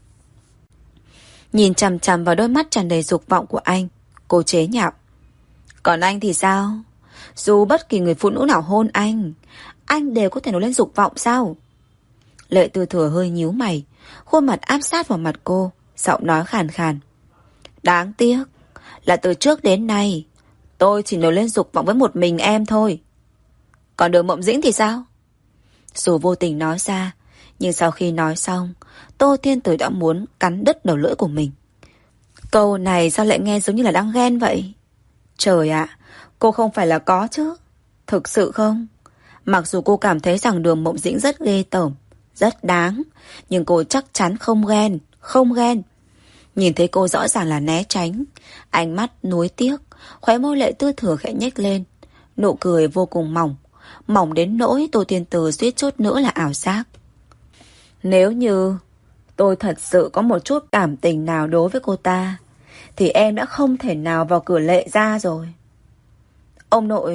Nhìn chằm chằm vào đôi mắt tràn đầy dục vọng của anh, cô chế nhạo. Còn anh thì sao? Dù bất kỳ người phụ nữ nào hôn anh, anh đều có thể nổi lên dục vọng sao? Lệ Tư Thừa hơi nhíu mày, khuôn mặt áp sát vào mặt cô, giọng nói khàn khàn. Đáng tiếc là từ trước đến nay tôi chỉ nổi lên dục vọng với một mình em thôi. Còn Đường Mộng Dĩnh thì sao? Dù vô tình nói ra, nhưng sau khi nói xong, Tô Thiên Tử đã muốn cắn đứt đầu lưỡi của mình. Câu này sao lại nghe giống như là đang ghen vậy? Trời ạ, cô không phải là có chứ? Thực sự không? Mặc dù cô cảm thấy rằng Đường Mộng Dĩnh rất ghê tởm, rất đáng, nhưng cô chắc chắn không ghen, không ghen. Nhìn thấy cô rõ ràng là né tránh, ánh mắt nuối tiếc, khóe môi Lệ Tư Thừa khẽ nhếch lên, nụ cười vô cùng mỏng, mỏng đến nỗi Tô Thiên Từ suýt chút nữa là ảo giác. Nếu như tôi thật sự có một chút cảm tình nào đối với cô ta, thì em đã không thể nào vào cửa Lệ gia rồi. Ông nội...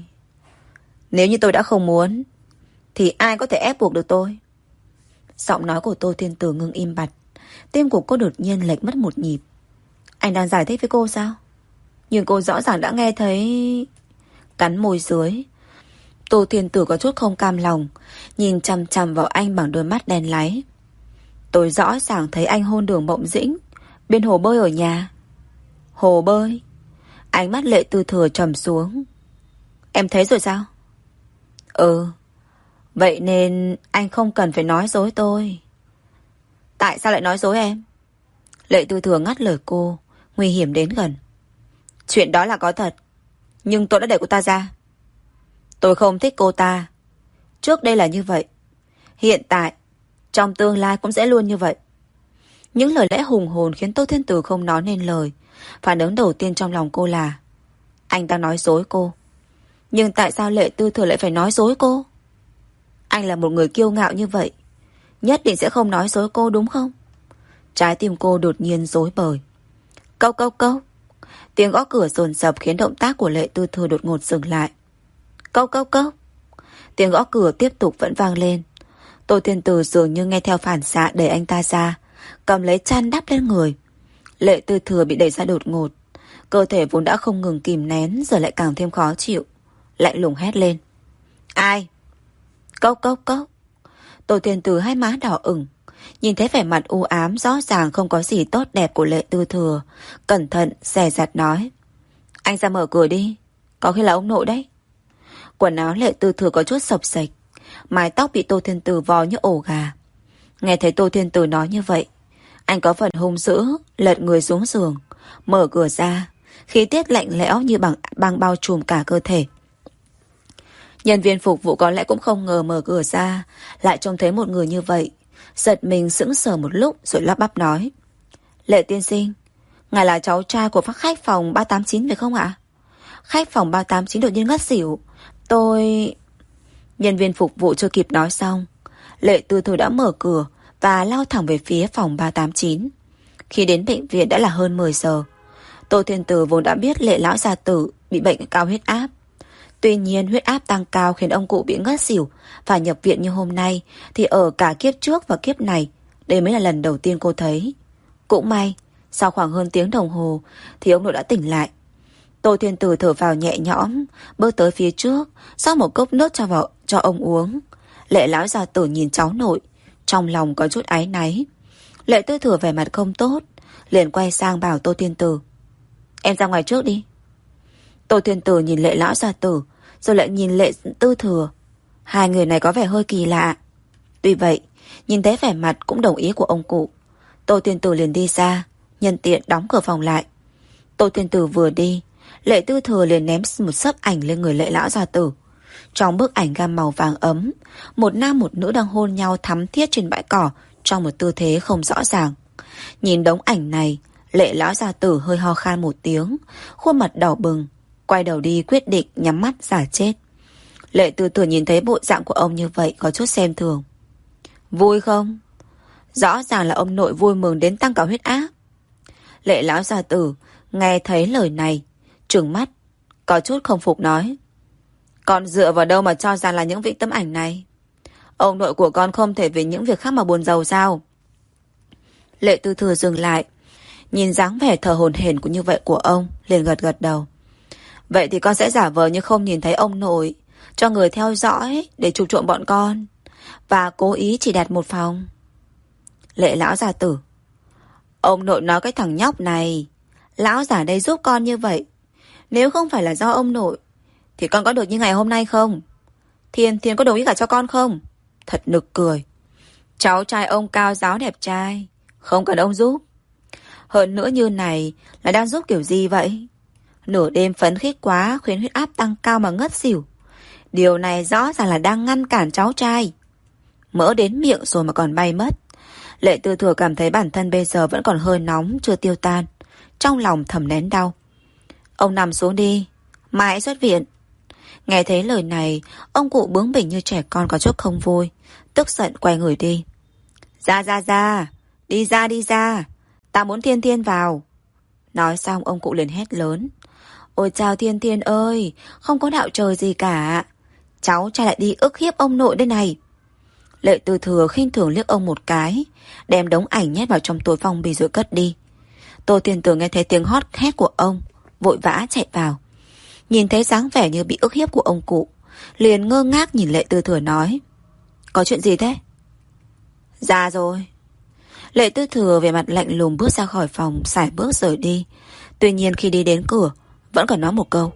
Nếu như tôi đã không muốn, thì ai có thể ép buộc được tôi? Giọng nói của Tô Thiên Từ ngưng im bặt. Tim của cô đột nhiên lệch mất một nhịp. Anh đang giải thích với cô sao? Nhưng cô rõ ràng đã nghe thấy... Cắn môi dưới, Tô Thiên Tử có chút không cam lòng, nhìn chằm chằm vào anh bằng đôi mắt đen láy. Tôi rõ ràng thấy anh hôn Đường Mộng Dĩnh bên hồ bơi ở nhà. Hồ bơi? Ánh mắt Lệ Tư Thừa trầm xuống. Em thấy rồi sao? Ừ. Vậy nên anh không cần phải nói dối tôi. Tại sao lại nói dối em? Lệ Tư Thừa ngắt lời cô, nguy hiểm đến gần. Chuyện đó là có thật, nhưng tôi đã để cô ta ra. Tôi không thích cô ta. Trước đây là như vậy, hiện tại, trong tương lai cũng sẽ luôn như vậy. Những lời lẽ hùng hồn khiến Tô Thiên Tử không nói nên lời. Phản ứng đầu tiên trong lòng cô là anh đang nói dối cô. Nhưng tại sao Lệ Tư Thừa lại phải nói dối cô? Anh là một người kiêu ngạo như vậy, nhất định sẽ không nói dối cô đúng không? Trái tim cô đột nhiên rối bời. Cốc cốc cốc. Tiếng gõ cửa dồn dập khiến động tác của Lệ Tư Thừa đột ngột dừng lại. Cốc cốc cốc. Tiếng gõ cửa tiếp tục vẫn vang lên. Tô Thiên Tử dường như nghe theo phản xạ đẩy anh ta ra, cầm lấy chăn đắp lên người. Lệ Tư Thừa bị đẩy ra đột ngột, cơ thể vốn đã không ngừng kìm nén giờ lại càng thêm khó chịu, lạnh lùng hét lên. Ai? Cốc cốc cốc. Tô Thiên Tử hai má đỏ ửng, nhìn thấy vẻ mặt u ám rõ ràng không có gì tốt đẹp của Lệ Tư Thừa, cẩn thận dè dặt nói. Anh ra mở cửa đi, có khi là ông nội đấy. Quần áo Lệ Tư Thừa có chút xộc xệch, mái tóc bị Tô Thiên Tử vò như ổ gà. Nghe thấy Tô Thiên Tử nói như vậy, anh có phần hung dữ, lật người xuống giường, mở cửa ra, khí tiết lạnh lẽo như bằng băng bao trùm cả cơ thể. Nhân viên phục vụ có lẽ cũng không ngờ mở cửa ra lại trông thấy một người như vậy, giật mình sững sờ một lúc rồi lắp bắp nói. Lệ tiên sinh, ngài là cháu trai của khách phòng ba tám chín phải không ạ? Khách phòng ba tám chín đột nhiên ngất xỉu. Tôi... Nhân viên phục vụ chưa kịp nói xong, Lệ Tư Thừa đã mở cửa và lao thẳng về phía phòng ba tám chín. Khi đến bệnh viện đã là hơn mười giờ. Tô Thiên Tử vốn đã biết Lệ lão gia tử bị bệnh cao huyết áp. Tuy nhiên huyết áp tăng cao khiến ông cụ bị ngất xỉu và nhập viện như hôm nay, thì ở cả kiếp trước và kiếp này, đây mới là lần đầu tiên cô thấy. Cũng may, sau khoảng hơn tiếng đồng hồ thì ông nội đã tỉnh lại. Tô Thiên Tử thở vào nhẹ nhõm, bước tới phía trước, rót một cốc nước cho vào cho ông uống. Lệ lão gia tử nhìn cháu nội, trong lòng có chút áy náy. Lệ Tư Thừa vẻ mặt không tốt, liền quay sang bảo Tô Thiên Tử. Em ra ngoài trước đi. Tô Thiên Tử nhìn Lệ lão gia tử, rồi lại nhìn Lệ Tư Thừa. Hai người này có vẻ hơi kỳ lạ. Tuy vậy, nhìn thấy vẻ mặt cũng đồng ý của ông cụ, Tô Thiên Tử liền đi ra, nhân tiện đóng cửa phòng lại. Tô Thiên Tử vừa đi, Lệ Tư Thừa liền ném một xấp ảnh lên người Lệ lão gia tử. Trong bức ảnh gam màu vàng ấm, một nam một nữ đang hôn nhau thắm thiết trên bãi cỏ trong một tư thế không rõ ràng. Nhìn đống ảnh này, Lệ lão gia tử hơi ho khan một tiếng, khuôn mặt đỏ bừng, quay đầu đi quyết định nhắm mắt giả chết. Lệ Tư Thừa nhìn thấy bộ dạng của ông như vậy có chút xem thường. Vui không? Rõ ràng là ông nội vui mừng đến tăng cả huyết áp. Lệ lão gia tử nghe thấy lời này, trừng mắt, có chút không phục nói. Con dựa vào đâu mà cho rằng là những vị tấm ảnh này? Ông nội của con không thể vì những việc khác mà buồn rầu sao? Lệ Tư Thừa dừng lại, nhìn dáng vẻ thờ hổn hển của như vậy của ông, liền gật gật đầu. Vậy thì con sẽ giả vờ như không nhìn thấy ông nội, cho người theo dõi để chụp trộm bọn con, và cố ý chỉ đặt một phòng. Lệ lão gia tử. Ông nội nói cái thằng nhóc này, lão giả đây giúp con như vậy. Nếu không phải là do ông nội, thì con có được như ngày hôm nay không? Thiên Thiên có đồng ý cả cho con không? Thật nực cười. Cháu trai ông cao giáo đẹp trai, không cần ông giúp. Hơn nữa như này là đang giúp kiểu gì vậy? Nửa đêm phấn khích quá khiến huyết áp tăng cao mà ngất xỉu. Điều này rõ ràng là đang ngăn cản cháu trai. Mỡ đến miệng rồi mà còn bay mất. Lệ Tư Thừa cảm thấy bản thân bây giờ vẫn còn hơi nóng, chưa tiêu tan. Trong lòng thầm nén đau. Ông nằm xuống đi, mai xuất viện. Nghe thấy lời này, ông cụ bướng bỉnh như trẻ con có chút không vui, tức giận quay người đi. Ra ra ra, đi ra đi ra, ta muốn Thiên Thiên vào. Nói xong ông cụ liền hét lớn. Ôi chào Thiên Thiên ơi, không có đạo trời gì cả. Cháu trai lại đi ức hiếp ông nội đây này. Lệ Tư Thừa khinh thường liếc ông một cái, đem đống ảnh nhét vào trong túi phong bì rồi cất đi. Tô Thiên Tử nghe thấy tiếng hót hét của ông, vội vã chạy vào. Nhìn thấy dáng vẻ như bị ức hiếp của ông cụ, liền ngơ ngác nhìn Lệ Tư Thừa nói. Có chuyện gì thế? Ra rồi. Lệ Tư Thừa về mặt lạnh lùng bước ra khỏi phòng, sải bước rời đi. Tuy nhiên khi đi đến cửa, vẫn còn nói một câu.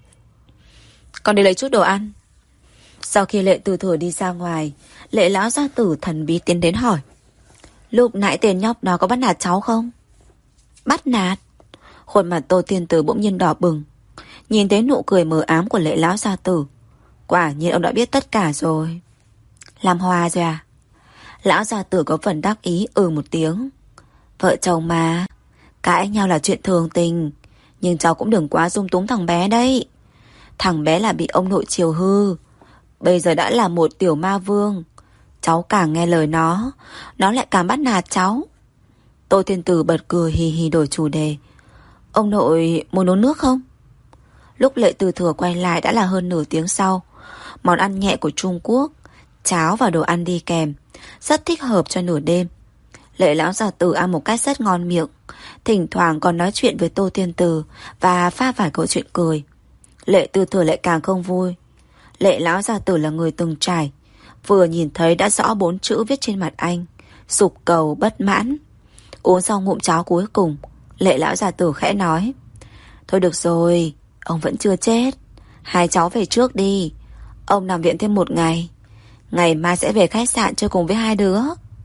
Con đi lấy chút đồ ăn. Sau khi Lệ Tư Thừa đi ra ngoài, Lệ lão gia tử thần bí tiến đến hỏi. Lúc nãy tên nhóc đó có bắt nạt cháu không? Bắt nạt? Khuôn mặt Tô Thiên Tử bỗng nhiên đỏ bừng. Nhìn thấy nụ cười mờ ám của Lệ lão gia tử, quả nhiên ông đã biết tất cả rồi. Làm hòa rồi à? Lão gia tử có phần đắc ý ừ một tiếng. Vợ chồng mà, cãi nhau là chuyện thường tình, nhưng cháu cũng đừng quá dung túng thằng bé đấy. Thằng bé là bị ông nội chiều hư, bây giờ đã là một tiểu ma vương. Cháu càng nghe lời nó, nó lại càng bắt nạt cháu. Tô Thiên Tử bật cười hì hì đổi chủ đề. Ông nội muốn uống nước không? Lúc Lệ Tư Thừa quay lại đã là hơn nửa tiếng sau. Món ăn nhẹ của Trung Quốc, cháo và đồ ăn đi kèm, rất thích hợp cho nửa đêm. Lệ lão gia tử ăn một cách rất ngon miệng, thỉnh thoảng còn nói chuyện với Tô Thiên Tử và pha vài câu chuyện cười. Lệ Tư Thừa lại càng không vui. Lệ lão gia tử là người từng trải, vừa nhìn thấy đã rõ bốn chữ viết trên mặt anh: sục cầu bất mãn. Uống xong ngụm cháo cuối cùng, Lệ lão gia tử khẽ nói. Thôi được rồi, ông vẫn chưa chết, hai cháu về trước đi. Ông nằm viện thêm một ngày, ngày mai sẽ về khách sạn chơi cùng với hai đứa.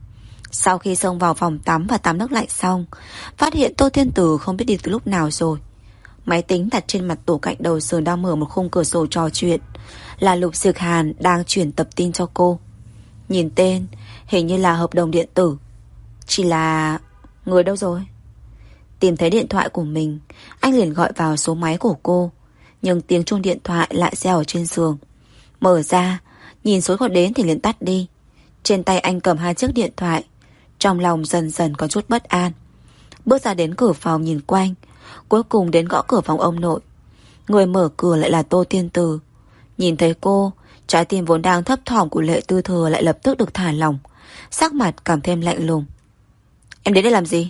Sau khi xông vào phòng tắm và tắm nước lạnh xong, phát hiện Tô Thiên Tử không biết đi từ lúc nào rồi. Máy tính đặt trên mặt tủ cạnh đầu giường đang mở một khung cửa sổ trò chuyện, là Lục Diệc Hàn đang chuyển tập tin cho cô. Nhìn tên, hình như là hợp đồng điện tử. Chỉ là... người đâu rồi? Tìm thấy điện thoại của mình, anh liền gọi vào số máy của cô, nhưng tiếng chuông điện thoại lại reo ở trên giường. Mở ra, nhìn số gọi đến thì liền tắt đi. Trên tay anh cầm hai chiếc điện thoại, trong lòng dần dần có chút bất an. Bước ra đến cửa phòng nhìn quanh, cuối cùng đến gõ cửa phòng ông nội. Người mở cửa lại là Tô Thiên Tử. Nhìn thấy cô, trái tim vốn đang thấp thỏm của Lệ Tư Thừa lại lập tức được thả lỏng, sắc mặt cảm thêm lạnh lùng. Em đến đây làm gì?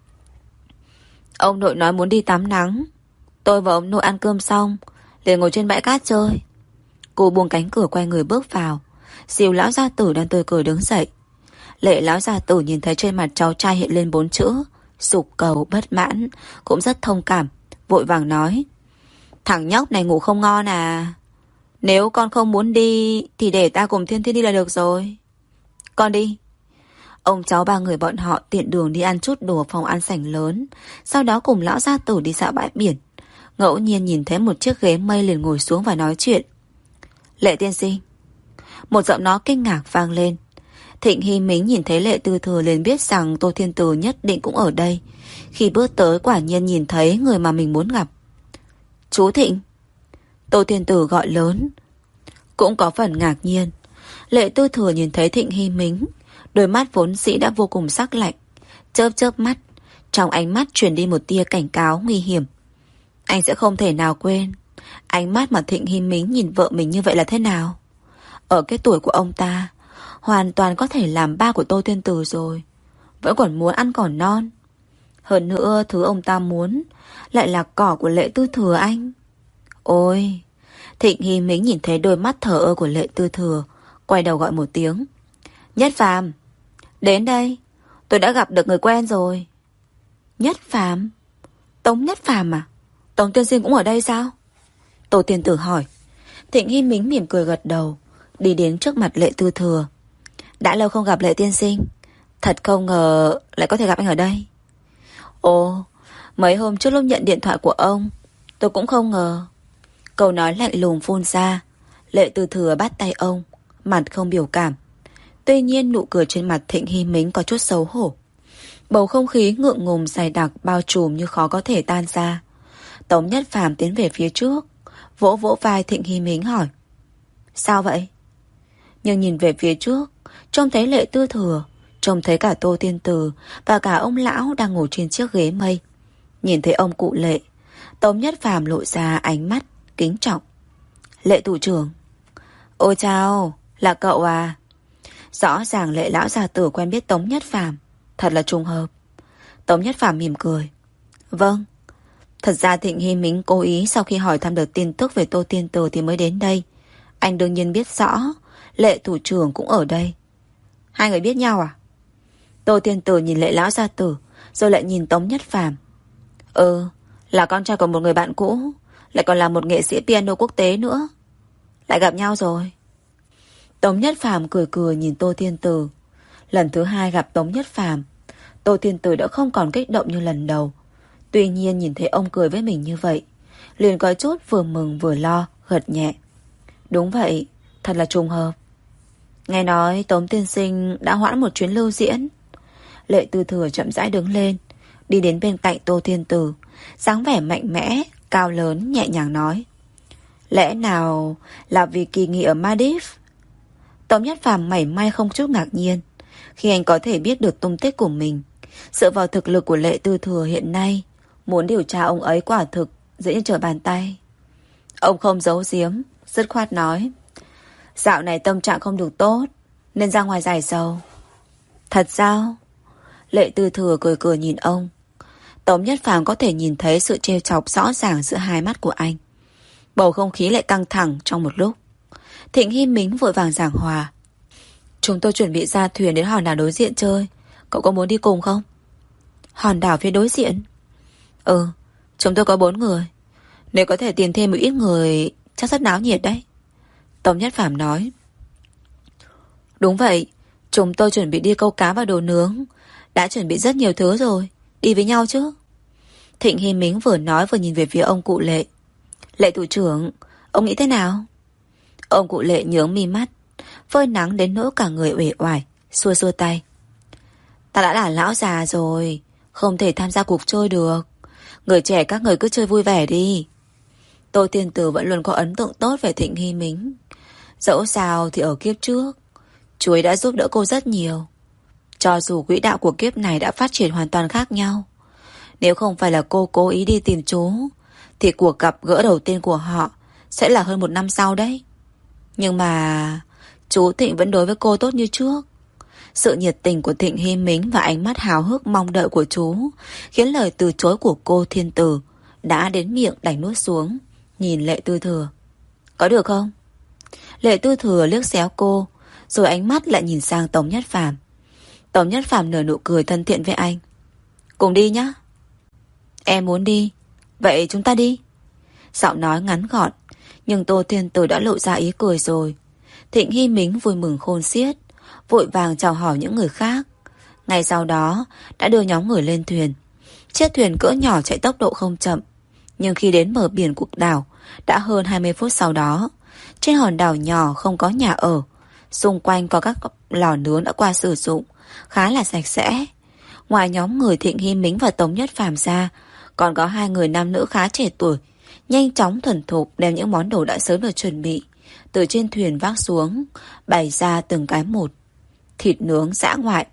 Ông nội nói muốn đi tắm nắng. Tôi và ông nội ăn cơm xong liền ngồi trên bãi cát chơi. Cô buông cánh cửa quay người bước vào, dìu lão gia tử đang tươi cười đứng dậy. Lệ lão gia tử nhìn thấy trên mặt cháu trai hiện lên bốn chữ sục cầu bất mãn, cũng rất thông cảm, vội vàng nói. Thằng nhóc này ngủ không ngon à? Nếu con không muốn đi thì để ta cùng Thiên Thiên đi là được rồi. Con đi. Ông cháu ba người bọn họ tiện đường đi ăn chút đồ phòng ăn sảnh lớn, sau đó cùng lão gia tử đi dạo bãi biển. Ngẫu nhiên nhìn thấy một chiếc ghế mây liền ngồi xuống và nói chuyện. Lệ tiên sinh. Một giọng nói kinh ngạc vang lên. Thịnh Hy Mính nhìn thấy Lệ Tư Thừa liền biết rằng Tô Thiên Tử nhất định cũng ở đây. Khi bước tới quả nhiên nhìn thấy người mà mình muốn gặp. Chú Thịnh. Tô Thiên Tử gọi lớn. Cũng có phần ngạc nhiên. Lệ Tư Thừa nhìn thấy Thịnh Hy Mính, đôi mắt vốn dĩ đã vô cùng sắc lạnh, chớp chớp mắt, trong ánh mắt truyền đi một tia cảnh cáo nguy hiểm. Anh sẽ không thể nào quên ánh mắt mà Thịnh Hy Mính nhìn vợ mình như vậy là thế nào. Ở cái tuổi của ông ta, hoàn toàn có thể làm ba của Tô Thiên Tử rồi, vẫn còn muốn ăn cỏ non. Hơn nữa thứ ông ta muốn lại là cỏ của Lệ Tư Thừa anh. Ôi! Thịnh Hy Mính nhìn thấy đôi mắt thờ ơ của Lệ Tư Thừa, quay đầu gọi một tiếng. Nhất Phàm, đến đây, tôi đã gặp được người quen rồi. Nhất Phàm? Tống Nhất Phàm à? Tống tiên sinh cũng ở đây sao? Tô Tiên Tử hỏi. Thịnh Hy Mính mỉm cười gật đầu, đi đến trước mặt Lệ Tư Thừa. Đã lâu không gặp Lệ tiên sinh, thật không ngờ lại có thể gặp anh ở đây. Ồ, mấy hôm trước lúc nhận điện thoại của ông, tôi cũng không ngờ. Câu nói lạnh lùng phun ra. Lệ Tư Thừa bắt tay ông, mặt không biểu cảm. Tuy nhiên nụ cười trên mặt Thịnh Hy Mính có chút xấu hổ. Bầu không khí ngượng ngùng dày đặc bao trùm như khó có thể tan ra. Tống Nhất Phàm tiến về phía trước, vỗ vỗ vai Thịnh Hy Mính hỏi. Sao vậy? Nhưng nhìn về phía trước, trông thấy Lệ Tư Thừa, trông thấy cả Tô Tiên Tử và cả ông lão đang ngồi trên chiếc ghế mây. Nhìn thấy ông cụ Lệ, Tống Nhất Phàm lộ ra ánh mắt kính trọng. Lệ thủ trưởng. Ôi chào, là cậu à? Rõ ràng Lệ lão gia tử quen biết Tống Nhất Phàm, thật là trùng hợp. Tống Nhất Phàm mỉm cười. Vâng. Thật ra Thịnh Hy Mính cố ý sau khi hỏi thăm được tin tức về Tô Tiên Tử thì mới đến đây. Anh đương nhiên biết rõ Lệ thủ trưởng cũng ở đây. Hai người biết nhau à? Tô Tiên Tử nhìn Lệ lão gia tử, rồi lại nhìn Tống Nhất Phàm. Ừ, là con trai của một người bạn cũ, lại còn là một nghệ sĩ piano quốc tế nữa. Lại gặp nhau rồi. Tống Nhất Phàm cười cười nhìn Tô Tiên Tử. Lần thứ hai gặp Tống Nhất Phàm, Tô Tiên Tử đã không còn kích động như lần đầu. Tuy nhiên nhìn thấy ông cười với mình như vậy, liền có chút vừa mừng vừa lo, gật nhẹ. Đúng vậy, thật là trùng hợp. Nghe nói Tống tiên sinh đã hoãn một chuyến lưu diễn. Lệ Tư Thừa chậm rãi đứng lên, đi đến bên cạnh Tô Tiên Tử, dáng vẻ mạnh mẽ, cao lớn, nhẹ nhàng nói. Lẽ nào là vì kỳ nghỉ ở Maldives? Tống Nhất Phàm mảy may không chút ngạc nhiên khi anh có thể biết được tung tích của mình. Dựa vào thực lực của Lệ Tư Thừa hiện nay, muốn điều tra ông ấy quả thực dễ như trở bàn tay. Ông không giấu giếm, dứt khoát nói. Dạo này tâm trạng không được tốt, nên ra ngoài giải sầu. Thật sao? Lệ Tư Thừa cười cười nhìn ông. Tống Nhất Phàm có thể nhìn thấy sự trêu chọc rõ ràng giữa hai mắt của anh. Bầu không khí lại căng thẳng trong một lúc. Thịnh Hy Mính vội vàng giảng hòa. Chúng tôi chuẩn bị ra thuyền đến hòn đảo đối diện chơi. Cậu có muốn đi cùng không? Hòn đảo phía đối diện? Ừ, chúng tôi có bốn người. Nếu có thể tìm thêm một ít người, chắc rất náo nhiệt đấy. Tống Nhất Phàm nói. Đúng vậy, chúng tôi chuẩn bị đi câu cá và đồ nướng. Đã chuẩn bị rất nhiều thứ rồi. Đi với nhau chứ? Thịnh Hy Mính vừa nói vừa nhìn về phía ông cụ Lệ. Lệ thủ trưởng, ông nghĩ thế nào? Ông cụ Lệ nhướng mi mắt, phơi nắng đến nỗi cả người uể oải, xua xua tay. Ta đã là lão già rồi, không thể tham gia cuộc chơi được. Người trẻ các người cứ chơi vui vẻ đi. Tô Tiên Tử vẫn luôn có ấn tượng tốt về Thịnh Hy Mính. Dẫu sao thì ở kiếp trước, chú ấy đã giúp đỡ cô rất nhiều. Cho dù quỹ đạo của kiếp này đã phát triển hoàn toàn khác nhau, nếu không phải là cô cố ý đi tìm chú, thì cuộc gặp gỡ đầu tiên của họ sẽ là hơn một năm sau đấy. Nhưng mà chú Thịnh vẫn đối với cô tốt như trước. Sự nhiệt tình của Thịnh Hy Mính và ánh mắt háo hức mong đợi của chú khiến lời từ chối của cô Thiên Tử đã đến miệng đành nuốt xuống. Nhìn Lệ Tư Thừa. Có được không? Lệ Tư Thừa liếc xéo cô, rồi ánh mắt lại nhìn sang Tống Nhất Phàm. Tống Nhất Phàm nở nụ cười thân thiện với anh. Cùng đi nhá. Em muốn đi, vậy chúng ta đi. Giọng nói ngắn gọn, nhưng Tô Thiên Tử đã lộ ra ý cười rồi. Thịnh Hy Mính vui mừng khôn xiết, vội vàng chào hỏi những người khác. Ngay sau đó đã đưa nhóm người lên thuyền. Chiếc thuyền cỡ nhỏ chạy tốc độ không chậm, nhưng khi đến bờ biển của đảo đã hơn hai mươi phút sau đó. Trên hòn đảo nhỏ không có nhà ở, xung quanh có các lò nướng đã qua sử dụng, khá là sạch sẽ. Ngoài nhóm người Thịnh Hy Mính và Tống Nhất Phàm ra, còn có hai người nam nữ khá trẻ tuổi, nhanh chóng thuần thục đem những món đồ đã sớm được chuẩn bị từ trên thuyền vác xuống, bày ra từng cái một. Thịt nướng dã ngoại.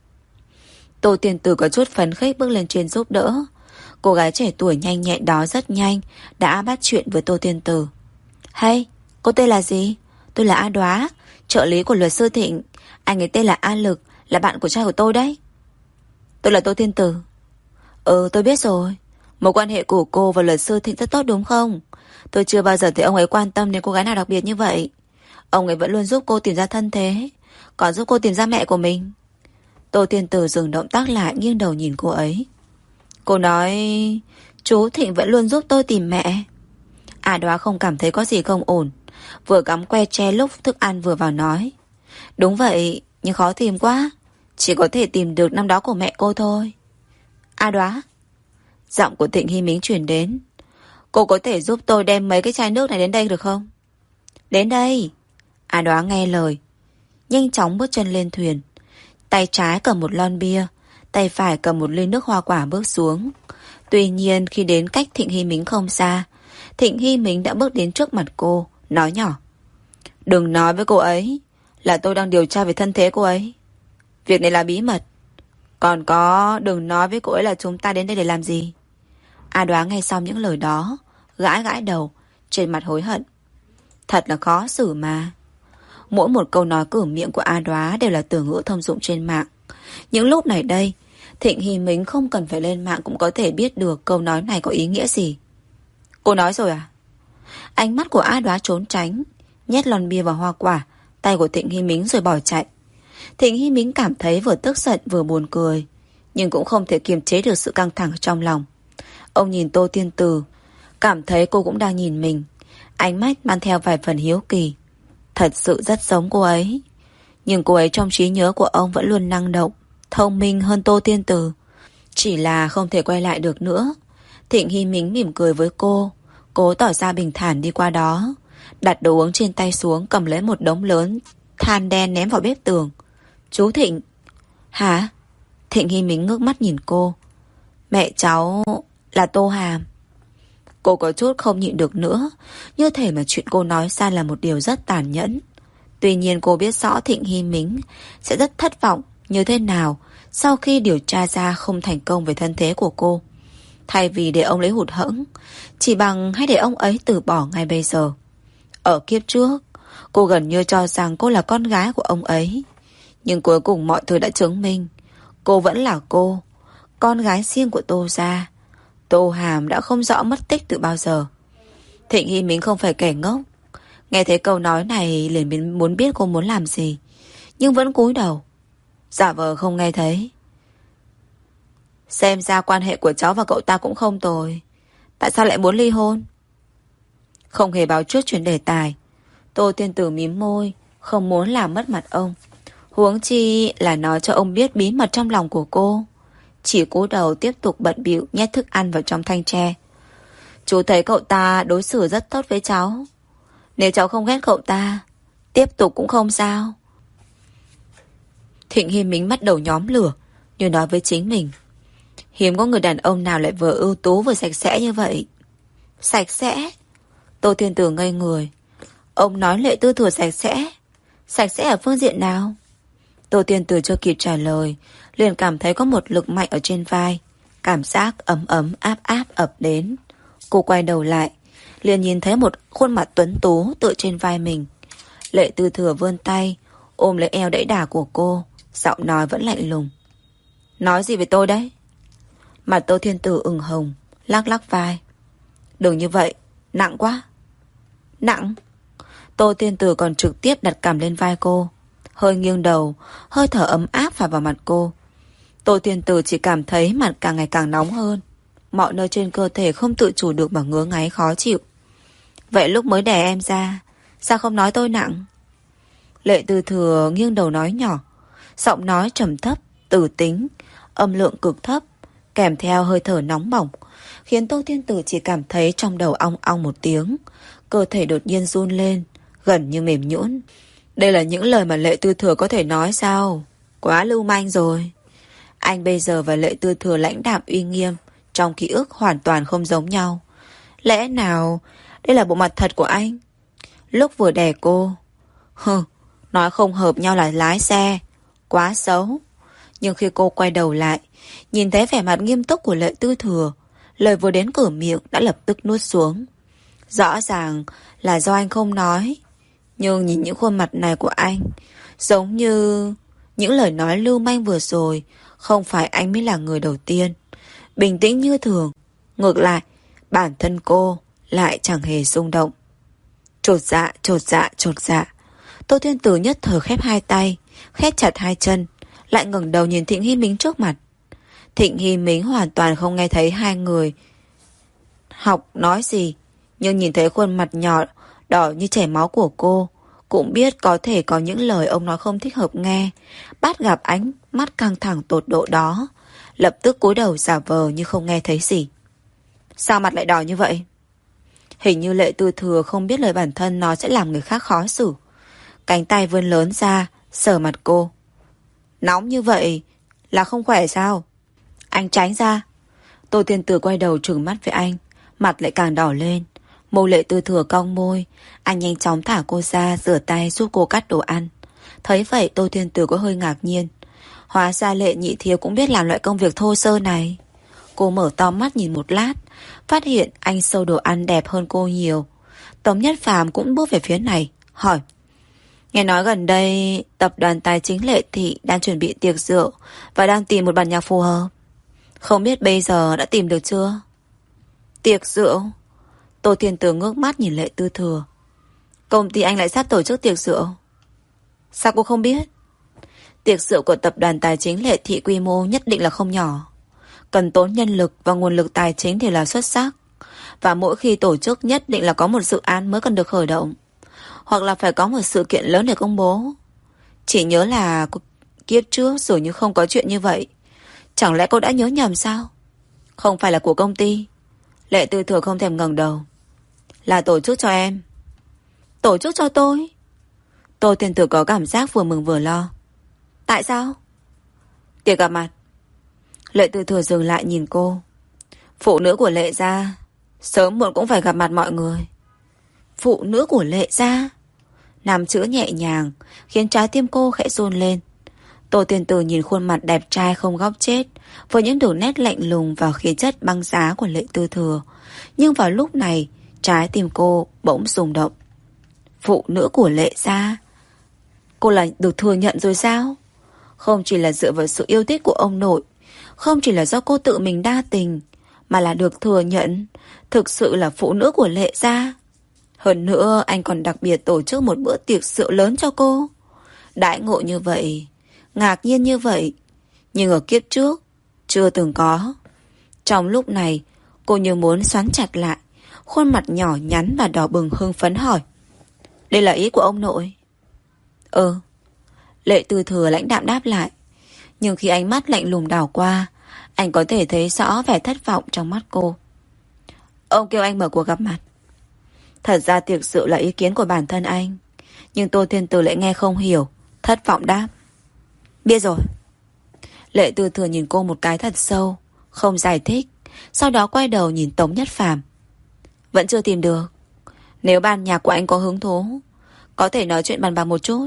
Tô Tiên Tử có chút phấn khích bước lên trên giúp đỡ. Cô gái trẻ tuổi nhanh nhẹn đó rất nhanh đã bắt chuyện với Tô Tiên Tử. Hey, cô tên là gì? Tôi là A Đoá, trợ lý của luật sư Thịnh. Anh ấy tên là A Lực, là bạn của trai của tôi đấy. Tôi là Tô Tiên Tử. Ừ, tôi biết rồi. Mối quan hệ của cô và luật sư Thịnh rất tốt đúng không? Tôi chưa bao giờ thấy ông ấy quan tâm đến cô gái nào đặc biệt như vậy. Ông ấy vẫn luôn giúp cô tìm ra thân thế, còn giúp cô tìm ra mẹ của mình. Tô Tiên Tử dừng động tác lại, nghiêng đầu nhìn cô ấy. Cô nói chú Thịnh vẫn luôn giúp tôi tìm mẹ. À Đoá không cảm thấy có gì không ổn, vừa cắm que tre lúc thức ăn vừa vào nói. Đúng vậy, nhưng khó tìm quá. Chỉ có thể tìm được năm đó của mẹ cô thôi. A Đoá. Giọng của Thịnh Hy Mính chuyển đến. Cô có thể giúp tôi đem mấy cái chai nước này đến đây được không? Đến đây. A Đoá nghe lời, nhanh chóng bước chân lên thuyền. Tay trái cầm một lon bia, tay phải cầm một ly nước hoa quả bước xuống. Tuy nhiên khi đến cách Thịnh Hy Mính không xa, Thịnh Hy Mính đã bước đến trước mặt cô, nói nhỏ. Đừng nói với cô ấy là tôi đang điều tra về thân thế cô ấy. Việc này là bí mật. Còn có, đừng nói với cô ấy là chúng ta đến đây để làm gì. A Đoá nghe xong những lời đó, gãi gãi đầu, trên mặt hối hận. Thật là khó xử mà. Mỗi một câu nói cử miệng của A Đoá đều là từ ngữ thông dụng trên mạng. Những lúc này đây, Thịnh Hy Mính không cần phải lên mạng cũng có thể biết được câu nói này có ý nghĩa gì. Cô nói rồi à? Ánh mắt của A Đoá trốn tránh, nhét lon bia vào hoa quả tay của Thịnh Hy Mính rồi bỏ chạy. Thịnh Hy Mính cảm thấy vừa tức giận vừa buồn cười, nhưng cũng không thể kiềm chế được sự căng thẳng trong lòng. Ông nhìn Tô Tiên Từ, cảm thấy cô cũng đang nhìn mình, ánh mắt mang theo vài phần hiếu kỳ. Thật sự rất giống cô ấy. Nhưng cô ấy trong trí nhớ của ông vẫn luôn năng động, thông minh hơn Tô Tiên Từ. Chỉ là không thể quay lại được nữa. Thịnh Hy Mính mỉm cười với cô, cố tỏ ra bình thản đi qua đó, đặt đồ uống trên tay xuống, cầm lấy một đống lớn than đen ném vào bếp tường. Chú Thịnh. Hả? Thịnh Hy Mính ngước mắt nhìn cô. Mẹ cháu là Tô Hàm. Cô có chút không nhịn được nữa, như thể mà chuyện cô nói ra là một điều rất tàn nhẫn. Tuy nhiên cô biết rõ Thịnh Hy Mính sẽ rất thất vọng như thế nào sau khi điều tra ra không thành công về thân thế của cô. Thay vì để ông lấy hụt hẫng, chỉ bằng hãy để ông ấy từ bỏ ngay bây giờ. Ở kiếp trước, cô gần như cho rằng cô là con gái của ông ấy. Nhưng cuối cùng mọi thứ đã chứng minh cô vẫn là cô, con gái riêng của Tô gia. Tô Hàm đã không rõ mất tích từ bao giờ. Thịnh Hy Mính không phải kẻ ngốc. Nghe thấy câu nói này liền muốn biết cô muốn làm gì, nhưng vẫn cúi đầu, giả vờ không nghe thấy. Xem ra quan hệ của cháu và cậu ta cũng không tồi. Tại sao lại muốn ly hôn? Không hề báo trước chuyển đề tài, Tô Tiên Tử mím môi, không muốn làm mất mặt ông. Huống chi là nói cho ông biết bí mật trong lòng của cô. Chỉ cúi đầu tiếp tục bận bịu nhét thức ăn vào trong thanh tre. Chú thấy cậu ta đối xử rất tốt với cháu. Nếu cháu không ghét cậu ta, tiếp tục cũng không sao. Thịnh Hy Mính bắt đầu nhóm lửa, như nói với chính mình. Hiếm có người đàn ông nào lại vừa ưu tú vừa sạch sẽ như vậy. Sạch sẽ? Tô Thiên Tử ngây người. Ông nói Lệ Tư Thừa sạch sẽ? Sạch sẽ ở phương diện nào? Tô Thiên Tử chưa kịp trả lời, liền cảm thấy có một lực mạnh ở trên vai. Cảm giác ấm ấm áp áp ập đến. Cô quay đầu lại, liền nhìn thấy một khuôn mặt tuấn tú tựa trên vai mình. Lệ Tư Thừa vươn tay ôm lấy eo đẫy đà của cô, giọng nói vẫn lạnh lùng. Nói gì với tôi đấy? Mặt Tô Thiên Tử ửng hồng, lắc lắc vai. Đừng như vậy, nặng quá. Nặng? Tô Thiên Tử còn trực tiếp đặt cằm lên vai cô, hơi nghiêng đầu, hơi thở ấm áp phả vào mặt cô. Tô Thiên Tử chỉ cảm thấy mặt càng ngày càng nóng hơn, mọi nơi trên cơ thể không tự chủ được mà ngứa ngáy khó chịu. Vậy lúc mới đẻ em ra, sao không nói tôi nặng? Lệ Tư Thừa nghiêng đầu nói nhỏ, giọng nói trầm thấp, tử tính, âm lượng cực thấp, kèm theo hơi thở nóng bỏng, khiến Tô Thiên Tử chỉ cảm thấy trong đầu ong ong một tiếng, cơ thể đột nhiên run lên, gần như mềm nhũn. Đây là những lời mà Lệ Tư Thừa có thể nói sao? Quá lưu manh rồi. Anh bây giờ và Lệ Tư Thừa lãnh đạm uy nghiêm, trong ký ức hoàn toàn không giống nhau. Lẽ nào đây là bộ mặt thật của anh? Lúc vừa đẻ cô, hừ, nói không hợp nhau là lái xe, quá xấu. Nhưng khi cô quay đầu lại, nhìn thấy vẻ mặt nghiêm túc của Lệ Tư Thừa, lời vừa đến cửa miệng đã lập tức nuốt xuống. Rõ ràng là do anh không nói, nhưng nhìn những khuôn mặt này của anh, giống như những lời nói lưu manh vừa rồi, không phải anh mới là người đầu tiên. Bình tĩnh như thường, ngược lại, bản thân cô lại chẳng hề rung động. Chột dạ, chột dạ, chột dạ. Tô Thiên Tử nhất thời khép hai tay, khép chặt hai chân, lại ngẩng đầu nhìn Thịnh Hy Mính trước mặt. Thịnh Hy Mính hoàn toàn không nghe thấy hai người học nói gì, nhưng nhìn thấy khuôn mặt nhỏ đỏ như chảy máu của cô, cũng biết có thể có những lời ông nói không thích hợp nghe. Bắt gặp ánh mắt căng thẳng tột độ đó, lập tức cúi đầu giả vờ như không nghe thấy gì. Sao mặt lại đỏ như vậy? Hình như Lệ Tư Thừa không biết lời bản thân nó sẽ làm người khác khó xử. Cánh tay vươn lớn ra, sờ mặt cô. Nóng như vậy là không khỏe sao? Anh tránh ra. Tô Thiên Tử quay đầu trừng mắt với anh, mặt lại càng đỏ lên. Mâu Lệ Tư Thừa cong môi. Anh nhanh chóng thả cô ra, rửa tay giúp cô cắt đồ ăn. Thấy vậy Tô Thiên Tử có hơi ngạc nhiên. Hóa ra Lệ nhị thiếu cũng biết làm loại công việc thô sơ này. Cô mở to mắt nhìn một lát, phát hiện anh sâu đồ ăn đẹp hơn cô nhiều. Tống Nhất Phàm cũng bước về phía này, hỏi: Nghe nói gần đây tập đoàn tài chính Lệ Thị đang chuẩn bị tiệc rượu và đang tìm một bản nhạc phù hợp. Không biết bây giờ đã tìm được chưa? Tiệc rượu? Tô Thiên Tử ngước mắt nhìn Lệ Tư Thừa. Công ty anh lại sắp tổ chức tiệc rượu? Sao cô không biết? Tiệc rượu của tập đoàn tài chính Lệ Thị quy mô nhất định là không nhỏ. Cần tốn nhân lực và nguồn lực tài chính thì là xuất sắc. Và mỗi khi tổ chức nhất định là có một dự án mới cần được khởi động, hoặc là phải có một sự kiện lớn để công bố. Chỉ nhớ là kiếp trước dường như không có chuyện như vậy. Chẳng lẽ cô đã nhớ nhầm sao? Không phải là của công ty. Lệ Tư Thừa không thèm ngẩng đầu. Là tổ chức cho em. Tổ chức cho tôi? Tô Thiên Tử có cảm giác vừa mừng vừa lo. Tại sao? Tiệc gặp mặt. Lệ Tư Thừa dừng lại nhìn cô. Phụ nữ của Lệ gia sớm muộn cũng phải gặp mặt mọi người. Phụ nữ của Lệ gia? Năm chữ nhẹ nhàng khiến trái tim cô khẽ run lên. Tô Thiên Tử nhìn khuôn mặt đẹp trai không góc chết, với những đường nét lạnh lùng và khí chất băng giá của Lệ Tư Thừa. Nhưng vào lúc này, trái tim cô bỗng rung động. Phụ nữ của Lệ gia? Cô là được thừa nhận rồi sao? Không chỉ là dựa vào sự yêu thích của ông nội, không chỉ là do cô tự mình đa tình, mà là được thừa nhận thực sự là phụ nữ của Lệ gia. Hơn nữa anh còn đặc biệt tổ chức một bữa tiệc rượu lớn cho cô. Đãi ngộ như vậy, ngạc nhiên như vậy, nhưng ở kiếp trước chưa từng có. Trong lúc này cô như muốn xoắn chặt lại, khuôn mặt nhỏ nhắn và đỏ bừng hưng phấn hỏi: Đây là ý của ông nội? Ừ. Lệ Tư Thừa lãnh đạm đáp lại. Nhưng khi ánh mắt lạnh lùng đảo qua, anh có thể thấy rõ vẻ thất vọng trong mắt cô. Ông kêu anh mở cuộc gặp mặt. Thật ra tiệc rượu là ý kiến của bản thân anh, nhưng Tô Thiên Tử lại nghe không hiểu, thất vọng đáp: Biết rồi. Lệ Tư Thừa nhìn cô một cái thật sâu, không giải thích, sau đó quay đầu nhìn Tống Nhất Phàm. Vẫn chưa tìm được. Nếu ban nhạc của anh có hứng thú, có thể nói chuyện bàn bạc một chút.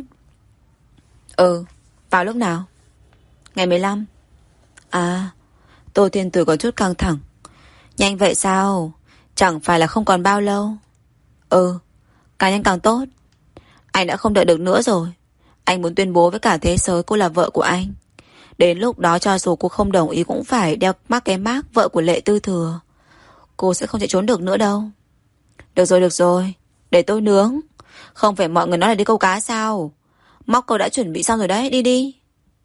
Ừ. Vào lúc nào? Ngày mười lăm. À. Tô Thiên Tử có chút căng thẳng. Nhanh vậy sao? Chẳng phải là không còn bao lâu. Ừ. Càng nhanh càng tốt. Anh đã không đợi được nữa rồi. Anh muốn tuyên bố với cả thế giới cô là vợ của anh. Đến lúc đó cho dù cô không đồng ý cũng phải đeo mác cái mác vợ của Lệ Tư Thừa. Cô sẽ không chạy trốn được nữa đâu. Được rồi, được rồi. Để tôi nướng. Không phải mọi người nói là đi câu cá sao? Móc câu đã chuẩn bị xong rồi đấy, đi đi.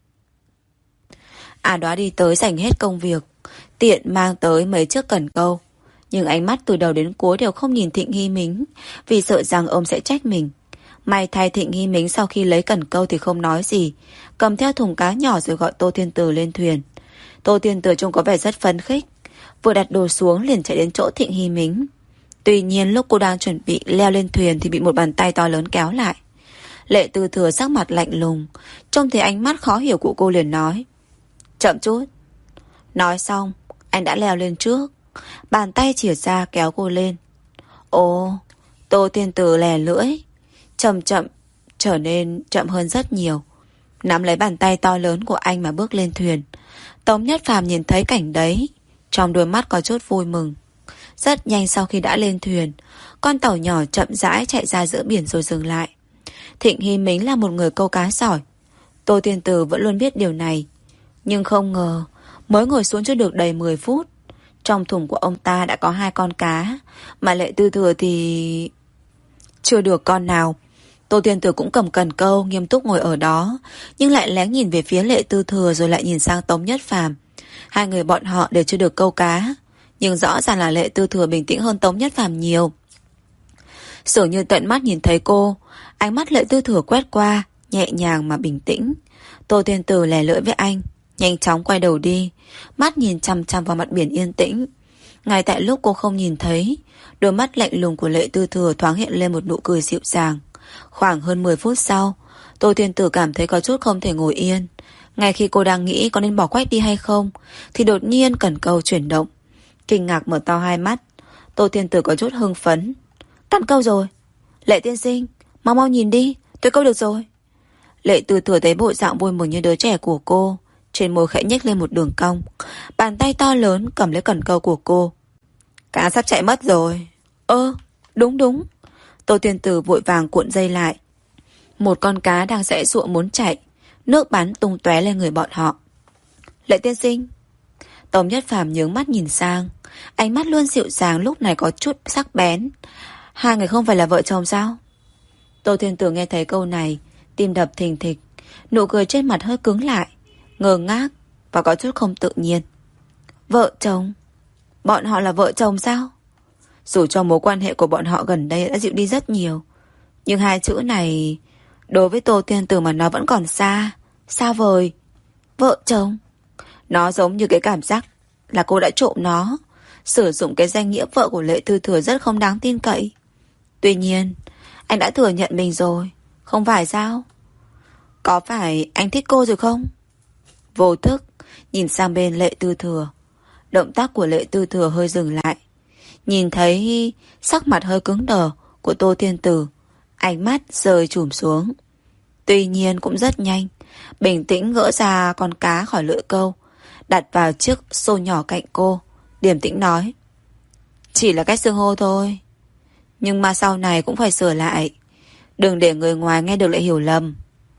À Đoá đi tới giành hết công việc, tiện mang tới mấy chiếc cần câu. Nhưng ánh mắt từ đầu đến cuối đều không nhìn Thịnh Hy Mính, vì sợ rằng ông sẽ trách mình. May thay Thịnh Hy Mính sau khi lấy cần câu thì không nói gì, cầm theo thùng cá nhỏ rồi gọi Tô Thiên Tử lên thuyền. Tô Thiên Tử trông có vẻ rất phấn khích, vừa đặt đồ xuống liền chạy đến chỗ Thịnh Hy Mính. Tuy nhiên lúc cô đang chuẩn bị leo lên thuyền thì bị một bàn tay to lớn kéo lại. Lệ Tư Thừa sắc mặt lạnh lùng, trông thấy ánh mắt khó hiểu của cô liền nói: Chậm chút. Nói xong anh đã leo lên trước, bàn tay chìa ra kéo cô lên. Ồ. Tô Thiên Tử lè lưỡi, chậm chậm trở nên chậm hơn rất nhiều, nắm lấy bàn tay to lớn của anh mà bước lên thuyền. Tống Nhất Phàm nhìn thấy cảnh đấy, trong đôi mắt có chút vui mừng. Rất nhanh sau khi đã lên thuyền, con tàu nhỏ chậm rãi chạy ra giữa biển rồi dừng lại. Thịnh Hy Mính là một người câu cá giỏi, Tô Thiên Tử vẫn luôn biết điều này. Nhưng không ngờ mới ngồi xuống chưa được đầy mười phút, trong thùng của ông ta đã có hai con cá, mà Lệ Tư Thừa thì chưa được con nào. Tô Thiên Tử cũng cầm cần câu nghiêm túc ngồi ở đó, nhưng lại lén nhìn về phía Lệ Tư Thừa rồi lại nhìn sang Tống Nhất Phàm. Hai người bọn họ đều chưa được câu cá, nhưng rõ ràng là Lệ Tư Thừa bình tĩnh hơn Tống Nhất Phàm nhiều. Dường như tận mắt nhìn thấy cô, ánh mắt Lệ Tư Thừa quét qua, nhẹ nhàng mà bình tĩnh. Tô Thiên Tử lè lưỡi với anh, nhanh chóng quay đầu đi, mắt nhìn chằm chằm vào mặt biển yên tĩnh. Ngay tại lúc cô không nhìn thấy, đôi mắt lạnh lùng của Lệ Tư Thừa thoáng hiện lên một nụ cười dịu dàng. Khoảng hơn mười phút sau, Tô Thiên Tử cảm thấy có chút không thể ngồi yên. Ngay khi cô đang nghĩ có nên bỏ quách đi hay không, thì đột nhiên cần câu chuyển động. Kinh ngạc mở to hai mắt, Tô Thiên Tử có chút hưng phấn, Cắn câu rồi. Lệ tiên sinh, mau mau nhìn đi, tôi câu được rồi. Lệ Tư Thừa thấy bộ dạng vui mừng như đứa trẻ của cô, trên môi khẽ nhếch lên một đường cong. Bàn tay to lớn cầm lấy cần câu của cô. Cá sắp chạy mất rồi. Ơ, đúng đúng. Tô Thiên Tử vội vàng cuộn dây lại. Một con cá đang giãy giụa muốn chạy, nước bắn tung tóe lên người bọn họ. Lệ tiên sinh. Tống Nhất Phàm nhướng mắt nhìn sang, ánh mắt luôn dịu dàng lúc này có chút sắc bén. Hai người không phải là vợ chồng sao? Tô Thiên Tử nghe thấy câu này, tim đập thình thịch, nụ cười trên mặt hơi cứng lại, ngơ ngác và có chút không tự nhiên. Vợ chồng? Bọn họ là vợ chồng sao? Dù cho mối quan hệ của bọn họ gần đây đã dịu đi rất nhiều, nhưng hai chữ này đối với Tô Thiên Tử mà nó vẫn còn xa, xa vời. Vợ chồng? Nó giống như cái cảm giác là cô đã trộm nó, sử dụng cái danh nghĩa vợ của Lệ Tư Thừa rất không đáng tin cậy. Tuy nhiên, anh đã thừa nhận mình rồi, không phải sao? Có phải anh thích cô rồi không? Vô thức nhìn sang bên Lệ Tư Thừa. Động tác của Lệ Tư Thừa hơi dừng lại. Nhìn thấy sắc mặt hơi cứng đờ của Tô Thiên Tử, ánh mắt rơi chùm xuống. Tuy nhiên cũng rất nhanh, bình tĩnh gỡ ra con cá khỏi lưỡi câu, đặt vào chiếc xô nhỏ cạnh cô, điềm tĩnh nói. Chỉ là cách xưng hô thôi, nhưng mà sau này cũng phải sửa lại, đừng để người ngoài nghe được lại hiểu lầm.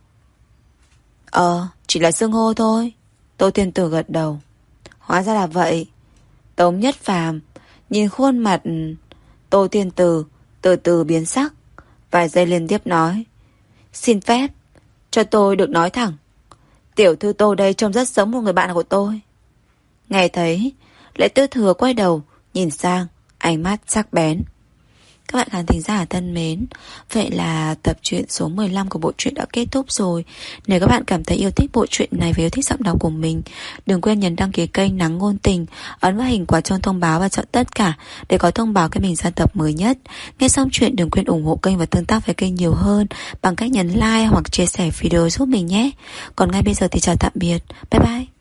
Ờ, chỉ là xưng hô thôi. Tô Thiên Tử gật đầu. Hóa ra là vậy. Tống Nhất Phàm nhìn khuôn mặt Tô Thiên Tử từ từ biến sắc, vài giây liên tiếp nói. Xin phép, cho tôi được nói thẳng. Tiểu thư Tô đây trông rất giống một người bạn của tôi. Nghe thấy, Lệ Tư Thừa quay đầu nhìn sang, ánh mắt sắc bén. Các bạn khán thính giả thân mến, vậy là tập truyện số mười lăm của bộ truyện đã kết thúc rồi. Nếu các bạn cảm thấy yêu thích bộ truyện này và yêu thích giọng đọc của mình, đừng quên nhấn đăng ký kênh Nắng Ngôn Tình, ấn vào hình quả chuông thông báo và chọn tất cả để có thông báo khi mình ra tập mới nhất. Nghe xong chuyện đừng quên ủng hộ kênh và tương tác với kênh nhiều hơn bằng cách nhấn like hoặc chia sẻ video giúp mình nhé. Còn ngay bây giờ thì chào tạm biệt. Bye bye.